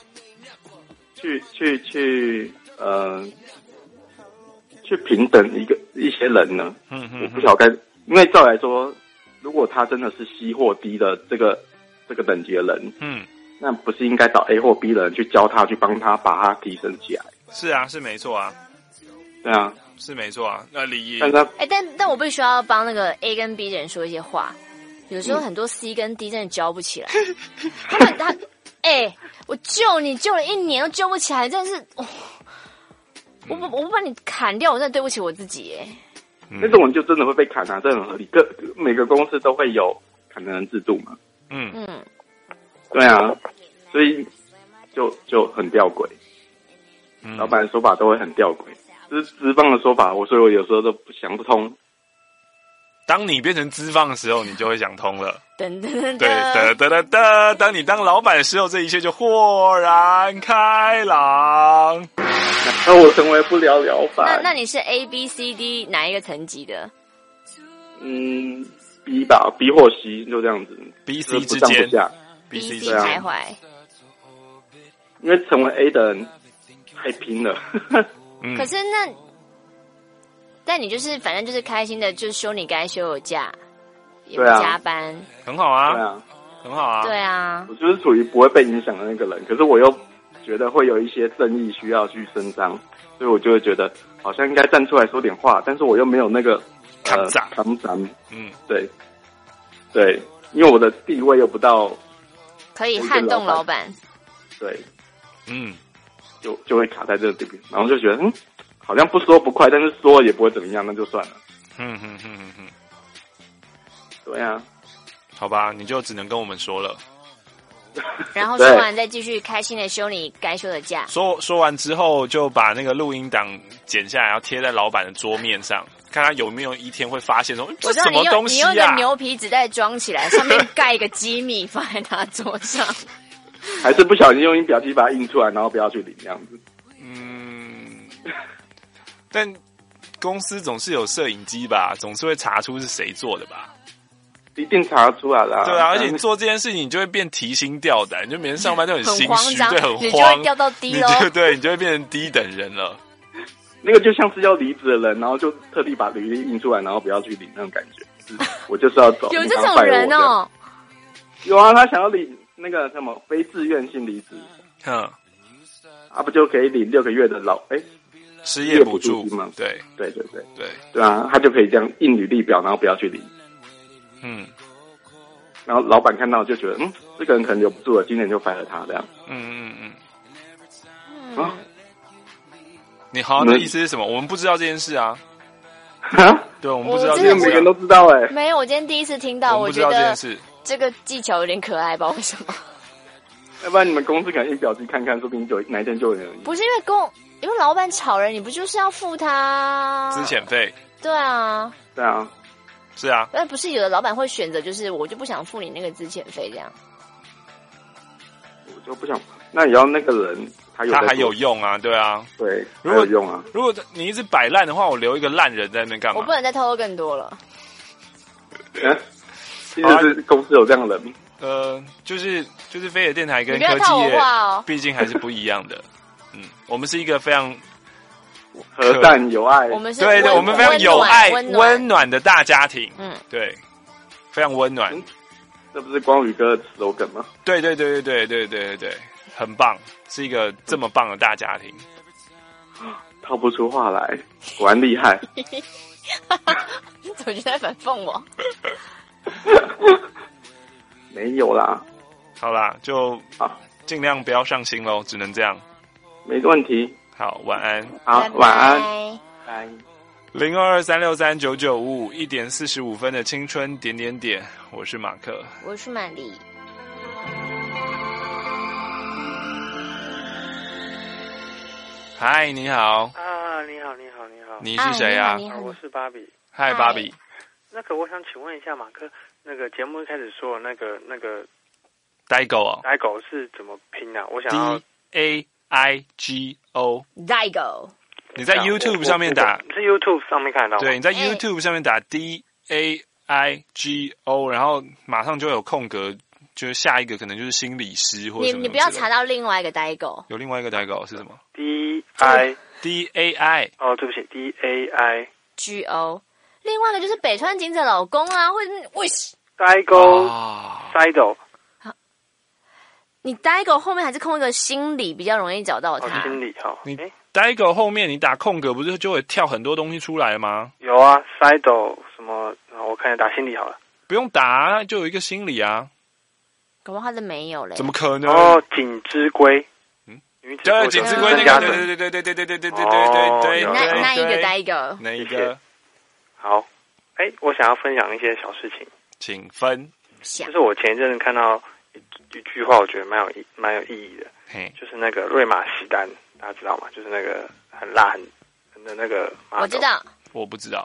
平等一些人呢？我不晓得因为照来说，如果他真的是 C 或 D 的这个等级的人，那不是应该找 A 或 B 的人去教他，去帮他把他提升起来？ 是啊，是没错啊。对啊。 是没错啊，那理但我必须要帮那个 A 跟 B 的人说一些话。有时候很多 C 跟 D 真的教不起来。我救你救了1年都救不起来，真的是，我不把你砍掉，我真的对不起我自己耶。 那种人就真的会被砍啊，这很合理。每个公司都会有砍人制度嘛。对啊，所以就很吊诡。老板的说法都会很吊诡。这是资方的说法，所以我有时候都想不通。 当你变成资方的时候，你就会想通了。 噔噔噔， 对，哒哒哒哒。当你当老板的时候，这一切就豁然开朗。 那我成为不了老板。 那你是 A B C D 哪一个层级的 ？B 吧 ，B 或 C 就这样子。 B C 之间 ，B C 徘徊。 因为成为 A 的人太拼了。 可是但你就是反正就是开心的，就是休你该休的假，也不加班， 很好啊， 对啊， 很好啊， 对啊。 我就是属于不会被影响的那个人，可是我又觉得会有一些正义需要去伸张，所以我就会觉得好像应该站出来说点话，但是我又没有那个扛掌， 对，因为我的地位又不到可以撼动老板， 对，就会卡在这个地方，然后就觉得好像不说不快，但是说也不会怎么样，那就算了。对啊， 好吧，你就只能跟我们说了。 然后说完再继续开心的休你该休的假。 说完之后，就把那个录音档剪下来，然后贴在老板的桌面上，看他有没有一天会发现说这什么东西啊？ 你用个牛皮纸袋装起来，上面盖一个机密放在他桌上。 还是不小心用印表机把它印出来，然后不要去领这样子。 但公司总是有摄影机吧，总是会查出是谁做的吧？ 一定查得出来啦。 对啊，而且你做这件事情，你就会变提心吊胆，你就每天上班都很心虚，对，很慌， 你就会掉到低咯。 你就会变成低等人了。 那个就像是要离职的人，然后就特地把履历印出来，然后不要去领那种感觉。我就是要走。 有这种人哦？ 有啊，他想要领那个什么非自愿性离职，不就可以领6个月的失业补助吗？ 对啊，他就可以这样印履历表，然后不要去领。然后老板看到就觉得，这个人可能留不住了，今年就 fire 他这样。 你好，那意思是什么？我们不知道这件事啊。对，我们不知道这件事，每个人都知道没有，我今天第一次听到， 我觉得这个技巧有点可爱，不知道为什么。 要不然你们公司可能印表机看看，说不定就哪一天就有人。 不是因为老板吵人，你不就是要付他资遣费？ 对啊， 是啊。 但不是有的老板会选择，就是我就不想付你那个资遣费，这样。 我就不想，那也要那个人他还有用啊，对啊， 对，还有用啊。 如果你一直摆烂的话，我留一个烂人在那边干嘛？ 我不能再透露更多了。 其实是公司有这样的人。 就是飞野电台跟科技业，毕竟还是不一样的。我们是一个非常和善有爱， 我们是对，我们非常有爱、温暖的大家庭。对，非常温暖。 这不是光宇哥的 slogan 吗？ 对，很棒，是一个这么棒的大家庭。 套不出话来，果然厉害。 你怎么就在反讽我？ 没有啦， 好啦，就尽量不要上心咯，只能这样。 没问题。 好，晚安。 好，晚安。拜。 0223639955，1点45分的青春点点点，我是马克， 我是玛丽。 嗨，你好。 你好。 你是谁啊？ 我是芭比。 嗨，芭比。 那个，我想请问一下马克，那个节目一开始说那个呆狗哦， 呆狗是怎么拼啊？我想要 DAIGO， 呆狗。 你在 YouTube 上面打， 你在 YouTube 上面看到吗？ 对，你在 YouTube 上面打 DAIGO， 然后马上就有空格，就是下一个可能就是心理师或者什么。 你不要查到另外一个呆狗， 有另外一个呆狗是什么 ？DAI。 哦， 对不起 ，DAIGO。 另外一个就是北川景子老公啊，会呆狗 ，Sido。 你呆狗后面还是空一个心理，比较容易找到它。 心理好。 你呆狗后面你打空格，不是就会跳很多东西出来吗？ 有啊 ，Sido 什么？我看打心理好了。 不用打，就有一个心理啊。 搞不好他的没有嘞。 怎么可能？ 哦，锦之龟。 对，锦之龟那个，对， 那一个呆狗， 那一个。 好，我想要分享一些小事情， 请分。 就是我前一阵子看到一句话，我觉得蛮有意义的，就是那个瑞玛西丹，大家知道吗？就是那个很辣很的那个。 我知道， 我不知道。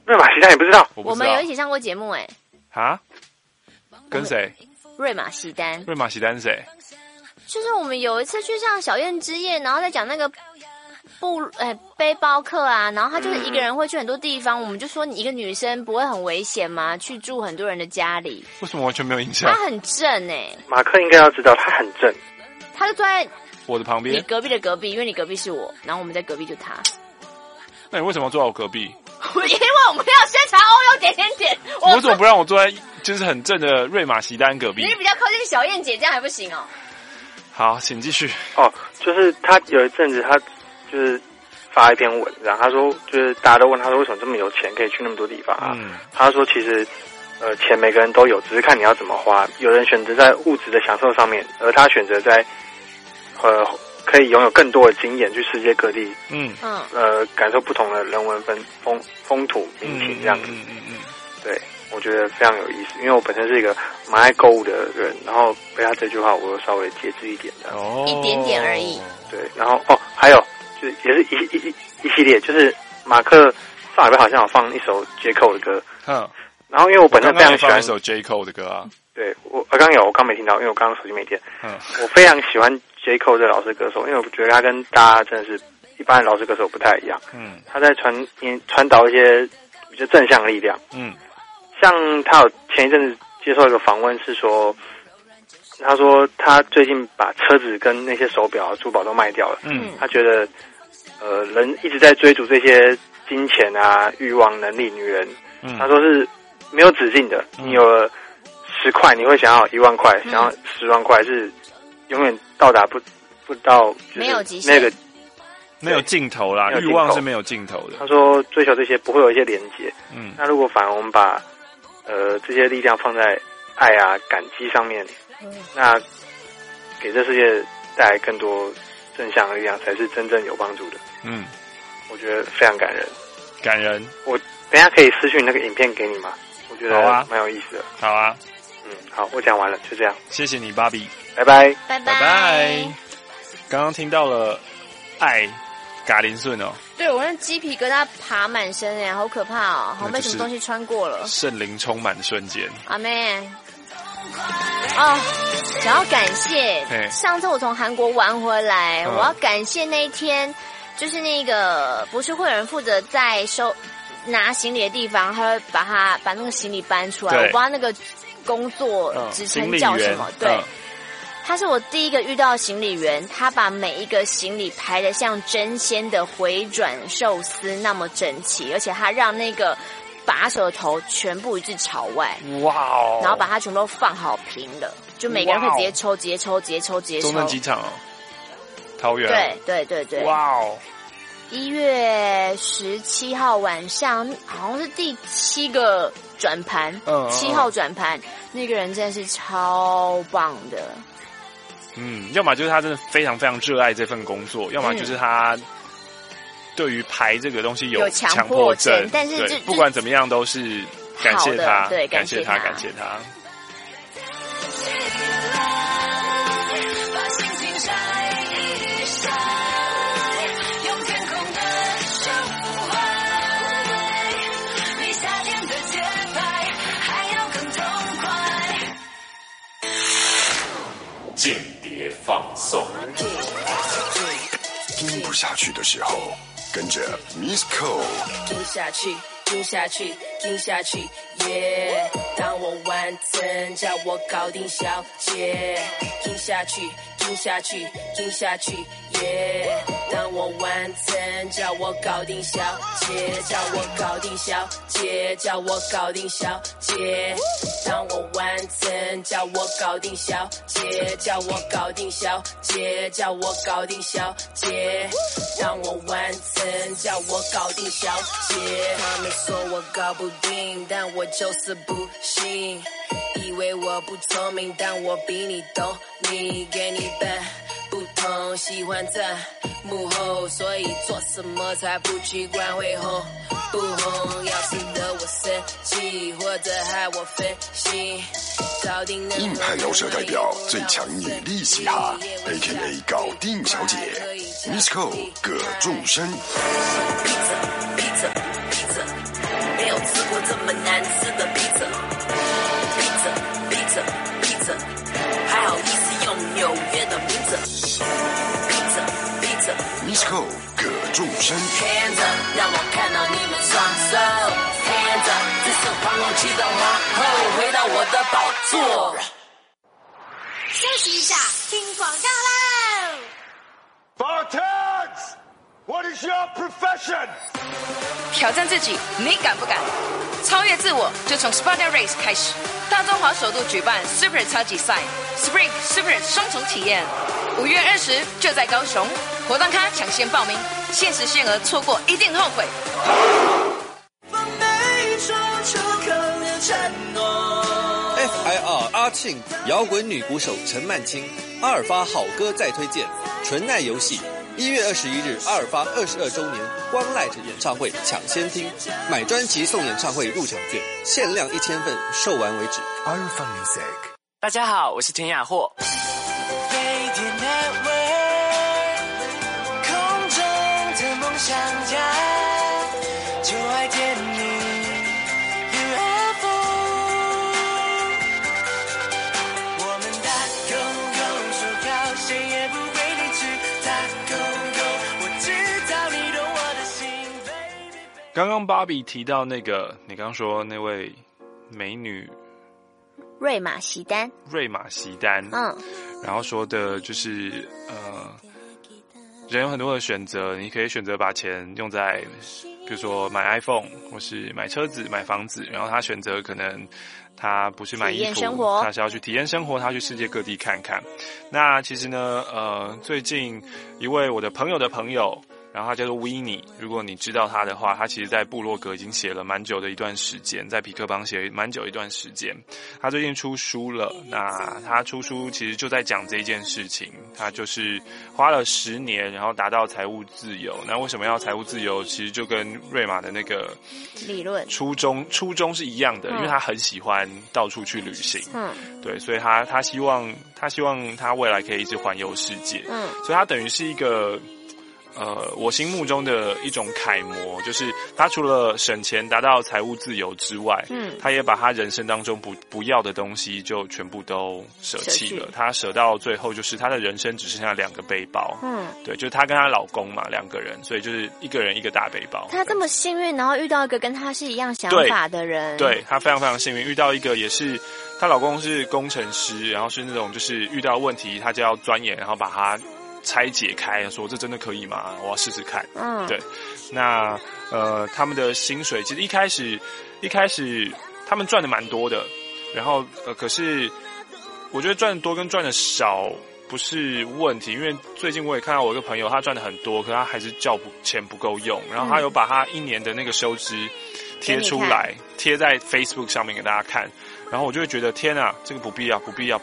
瑞玛西丹你不知道？ 我们有一起上过节目哎。 啊？跟谁？ 瑞玛西丹。 瑞玛西丹是谁？ 就是我们有一次去上小燕之夜，然后在讲那个背包客啊，然后他就是一个人会去很多地方，我们就说你一个女生不会很危险吗？去住很多人的家里。 为什么完全没有印象？ 他很正哎。 马克应该要知道他很正。 他就坐在我的旁边， 你隔壁的隔壁，因为你隔壁是我，然后我们在隔壁就他。 那你为什么要坐在我隔壁？ 因为我们要宣传欧优点点点。 我为什么不让我坐在就是很正的瑞玛西丹隔壁？ 你比较靠近小燕姐，这样还不行哦。 好，请继续。 哦，就是他有一阵子，他就是发一篇文，然后他说，就是大家都问他说，为什么这么有钱，可以去那么多地方啊？他说，其实，钱每个人都有，只是看你要怎么花。有人选择在物质的享受上面，而他选择在，可以拥有更多的经验，去世界各地，感受不同的人文风土民情这样子。对。我觉得非常有意思，因为我本身是一个蛮爱购物的人，然后被他这句话我又稍微节制一点的， 一点点而已。 对，然后还有就是也是一系列，就是马克上礼拜好像有放一首 J Cole 的歌，然后因为我本身非常喜欢一首 J Cole 的歌啊， 对我刚没听到，因为我刚刚手机没电，我非常喜欢 J Cole 这个老式歌手，因为我觉得他跟大家真的是一般的老式歌手不太一样，他在传导一些比较正向的力量，像他有前一阵子接受一个访问，是说，他说他最近把车子跟那些手表、珠宝都卖掉了。他觉得，人一直在追逐这些金钱啊、欲望、能力、女人，他说是没有止境的。你有了10块，你会想要1万块，想要10万块，是永远到达不到， 没有极限， 那个没有尽头啦，欲望是没有尽头的。 他说追求这些不会有一些连结。那如果反而我们把这些力量放在爱啊、感激上面，那给这世界带来更多正向的力量，才是真正有帮助的。我觉得非常感人。 感人。我等一下可以私讯那个影片给你吗？我觉得蛮有意思的。 好啊。 好，我讲完了，就这样。 谢谢你，芭比。 拜拜。 拜拜。刚刚听到了爱嘎林顺哦。 对，我那鸡皮疙瘩爬满身哎，好可怕哦！好被什么东西穿过了。 圣灵充满的瞬间。 阿妹。想要感谢上次我从韩国玩回来，我要感谢那一天，就是那个不是会有人负责在拿行李的地方，他会把那个行李搬出来，我不知道那个工作职称叫什么，对。他是我第一个遇到的行李员，他把每一个行李排得像真鲜的回转寿司那么整齐，而且他让那个把手的头全部一致朝外， 哇哦！ 然后把它全部都放好平了，就每个人可以直接抽。 中正机场哦，桃园。 对。 哇哦 ！1月17号晚上，好像是第7个转盘，7号转盘，那个人真的是超棒的。 要么就是他真的非常非常热爱这份工作，要么就是他对于排这个东西有强迫症， 但是不管怎么样都是感谢他， 对， 感谢他。 间谍放送，听不下去的时候，跟着 Miss Cole。听下去，听下去，听下去，耶！当我完成，叫我搞定小姐。听下去，听下去，听下去，耶！当我完成，叫我搞定小姐，叫我搞定小姐，叫我搞定小姐。当我完成，叫我搞定小姐，叫我搞定小姐，叫我搞定小姐。当我完成，叫我搞定小姐。他们说我搞不定，但我就是不信。以为我不聪明，但我比你懂你，给你笨不同，喜欢在幕后，所以做什么才不去管会红不红。要是惹我生气，或者害我分心，搞定那硬派饶舌代表，最强女力嘻哈 ，AKA 搞定小姐 ，Miss Cole 葛仲生。没有们难吃的披萨，还好意思用纽约的名字，披萨。 Miss Ho 葛仲山 Hands up， 让我看到你们双手 Hands up， 这是皇后骑的皇后，回到我的宝座。 休息一下，听广告喽。 Spartans, what is your profession? 挑战自己，你敢不敢？超越自我，就从 Spartan Race 开始。大中华首度举办 Super 超级赛 ，Spring Super 双重体验。5月20就在高雄，活动咖抢先报名，限时限额，错过一定后悔。 FIR 阿庆摇滚女鼓手陈曼青，阿尔发好歌再推荐，纯爱游戏。1月21日，阿尔发22周年光 Light 演唱会抢先听，买专辑送演唱会入场券，限量1000份，售完为止。阿尔发 Music。 大家好，我是田雅霍。 空中的梦想家，就爱电你 UFO。我们打勾勾说好，谁也不会离去。打勾勾，我知道你懂我的心。 刚刚芭比提到那个，你刚刚说那位美女瑞玛席丹， 然后说的就是人有很多的选择，你可以选择把钱用在比如说买 iPhone 或是买车子买房子，然后他选择可能他不是买衣服，他是要去体验生活，他去世界各地看看。那其实呢最近一位我的朋友的朋友，然后他叫做 Winnie， 如果你知道他的话，他其实在部落格已经写了蛮久的一段时间，在痞客邦写蛮久一段时间。他最近出书了，那他出书其实就在讲这一件事情，他就是花了10年，然后达到财务自由。那为什么要财务自由？其实就跟瑞玛的那个理论初衷是一样的，因为他很喜欢到处去旅行，对，所以他希望他未来可以一直环游世界，所以他等于是一个。我心目中的一种楷模，就是他除了省钱达到财务自由之外，他也把他人生当中不要的东西就全部都舍弃了。他舍到最后就是他的人生只剩下2个背包，对，就是他跟他老公嘛2个人，所以就是一个人一个大背包。 他这么幸运，然后遇到一个跟他是一样想法的人， 对，他非常非常幸运，遇到一个也是她老公是工程师，然后是那种就是遇到问题他就要钻研，然后把它拆解开，说这真的可以吗？我要试试看。对。那他们的薪水其实一开始他们赚的蛮多的，然后可是我觉得赚的多跟赚的少不是问题，因为最近我也看到我一个朋友，他赚的很多，可是他还是钱不够用，然后他有把他1年的那个收支贴出来，贴在 Facebook 上面给大家看。然后我就会觉得天啊，这个不必要。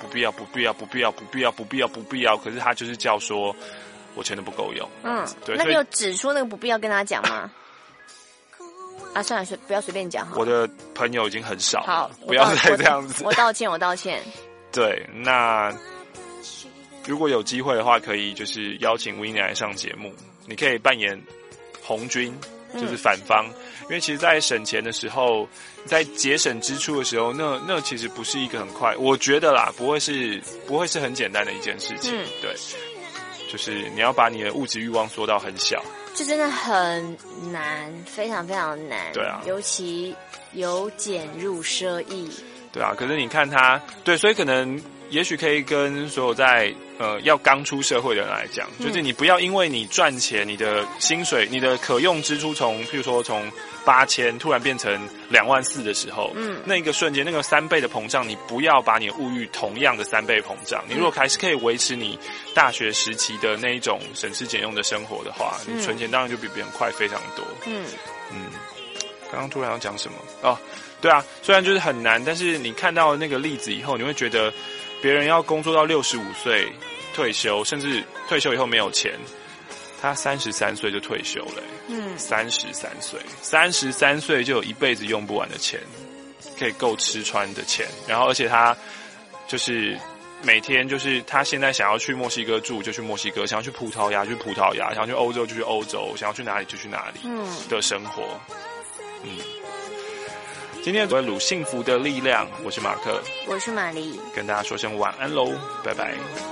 可是他就是叫说，我钱都不够用。对。那你有指出那个不必要跟他讲吗？算了，不要随便讲。 我的朋友已经很少了， 好， 不要再这样子。 我道歉。对， 那如果有机会的话，可以就是邀请 Winnie 来上节目，你可以扮演红军，就是反方。因为其实在省钱的时候，在节省支出的时候，那其实不是一个很快，我觉得啦，不会是很简单的一件事情。对，就是你要把你的物质欲望缩到很小， 这真的很难，非常非常难。 对啊， 尤其由俭入奢易。 对啊，可是你看他，对，所以可能也许可以跟所有在要刚出社会的人来讲，就是你不要因为你赚钱，你的薪水，你的可用支出譬如说从8000突然变成24000的时候，那个瞬间那个3倍的膨胀，你不要把你的物欲同样的3倍膨胀。你如果还是可以维持你大学时期的那一种省吃俭用的生活的话，你存钱当然就比别人快非常多。刚刚突然要讲什么？对啊，虽然就是很难，但是你看到那个例子以后，你会觉得别人要工作到65岁退休，甚至退休以后没有钱，他33岁就退休了。33岁就有一辈子用不完的钱，可以够吃穿的钱。然后而且他就是每天就是他现在想要去墨西哥住就去墨西哥，想要去葡萄牙就去葡萄牙，想要去欧洲就去欧洲，想要去哪里就去哪里的生活。 今天的鲁幸福的力量，我是马克， 我是玛丽， 跟大家说声晚安喽，拜拜。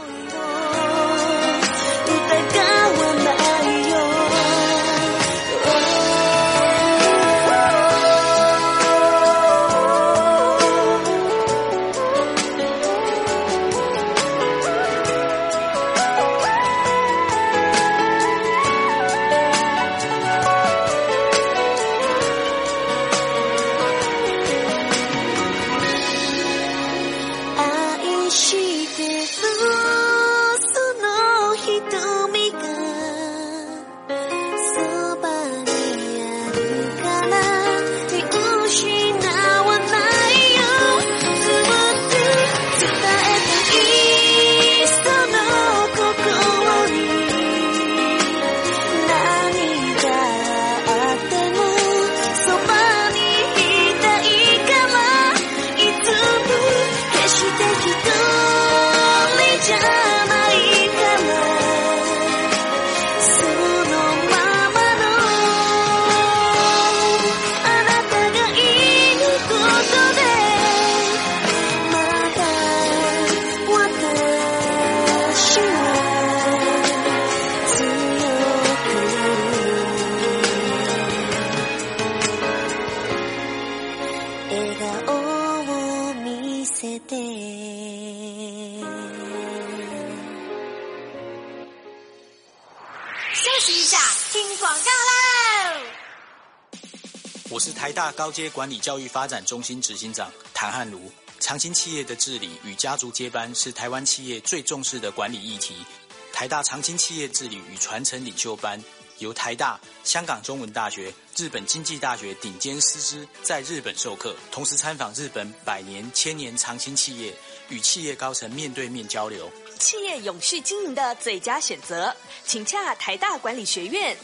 我是台大高阶管理教育发展中心执行长谭汉如。长青企业的治理与家族接班是台湾企业最重视的管理议题。台大长青企业治理与传承领袖班由台大、香港中文大学、日本经济大学顶尖师资在日本授课，同时参访日本100年、1000年长青企业，与企业高层面对面交流。 企业永续经营的最佳选择，请洽台大管理学院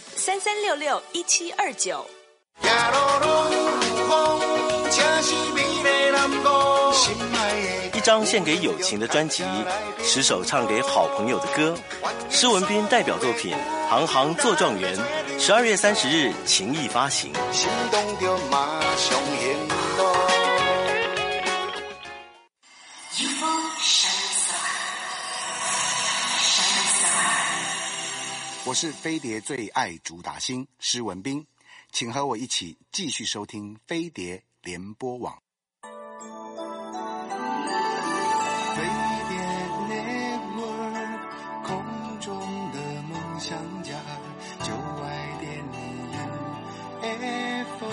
33661729。 一张献给友情的专辑，10首唱给好朋友的歌。施文彬代表作品《行行做状元》，12月30日情艺发行。心动就马上行动。 我是飞碟最爱主打星施文彬，请和我一起继续收听飞碟联播网。飞碟 Network 空中的梦想家，9爱.1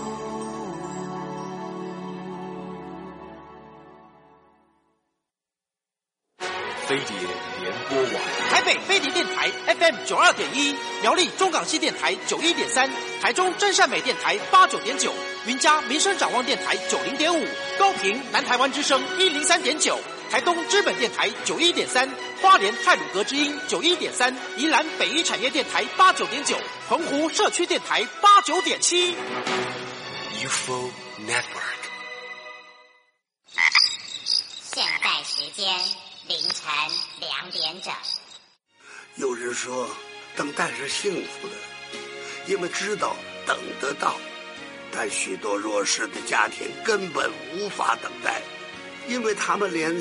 飞碟联播网。 台北飞碟电台 FM 92.1，苗栗中港西电台91.3，台中真善美电台89.9，云嘉民生展望电台90.5，高屏南台湾之声103.9，台东知本电台91.3，花莲太鲁阁之音91.3，宜兰北一产业电台89.9，澎湖社区电台89.7。 UFO Network。 现在时间凌晨2点整。 有人说，等待是幸福的，因为知道等得到；但许多弱势的家庭根本无法等待，因为他们连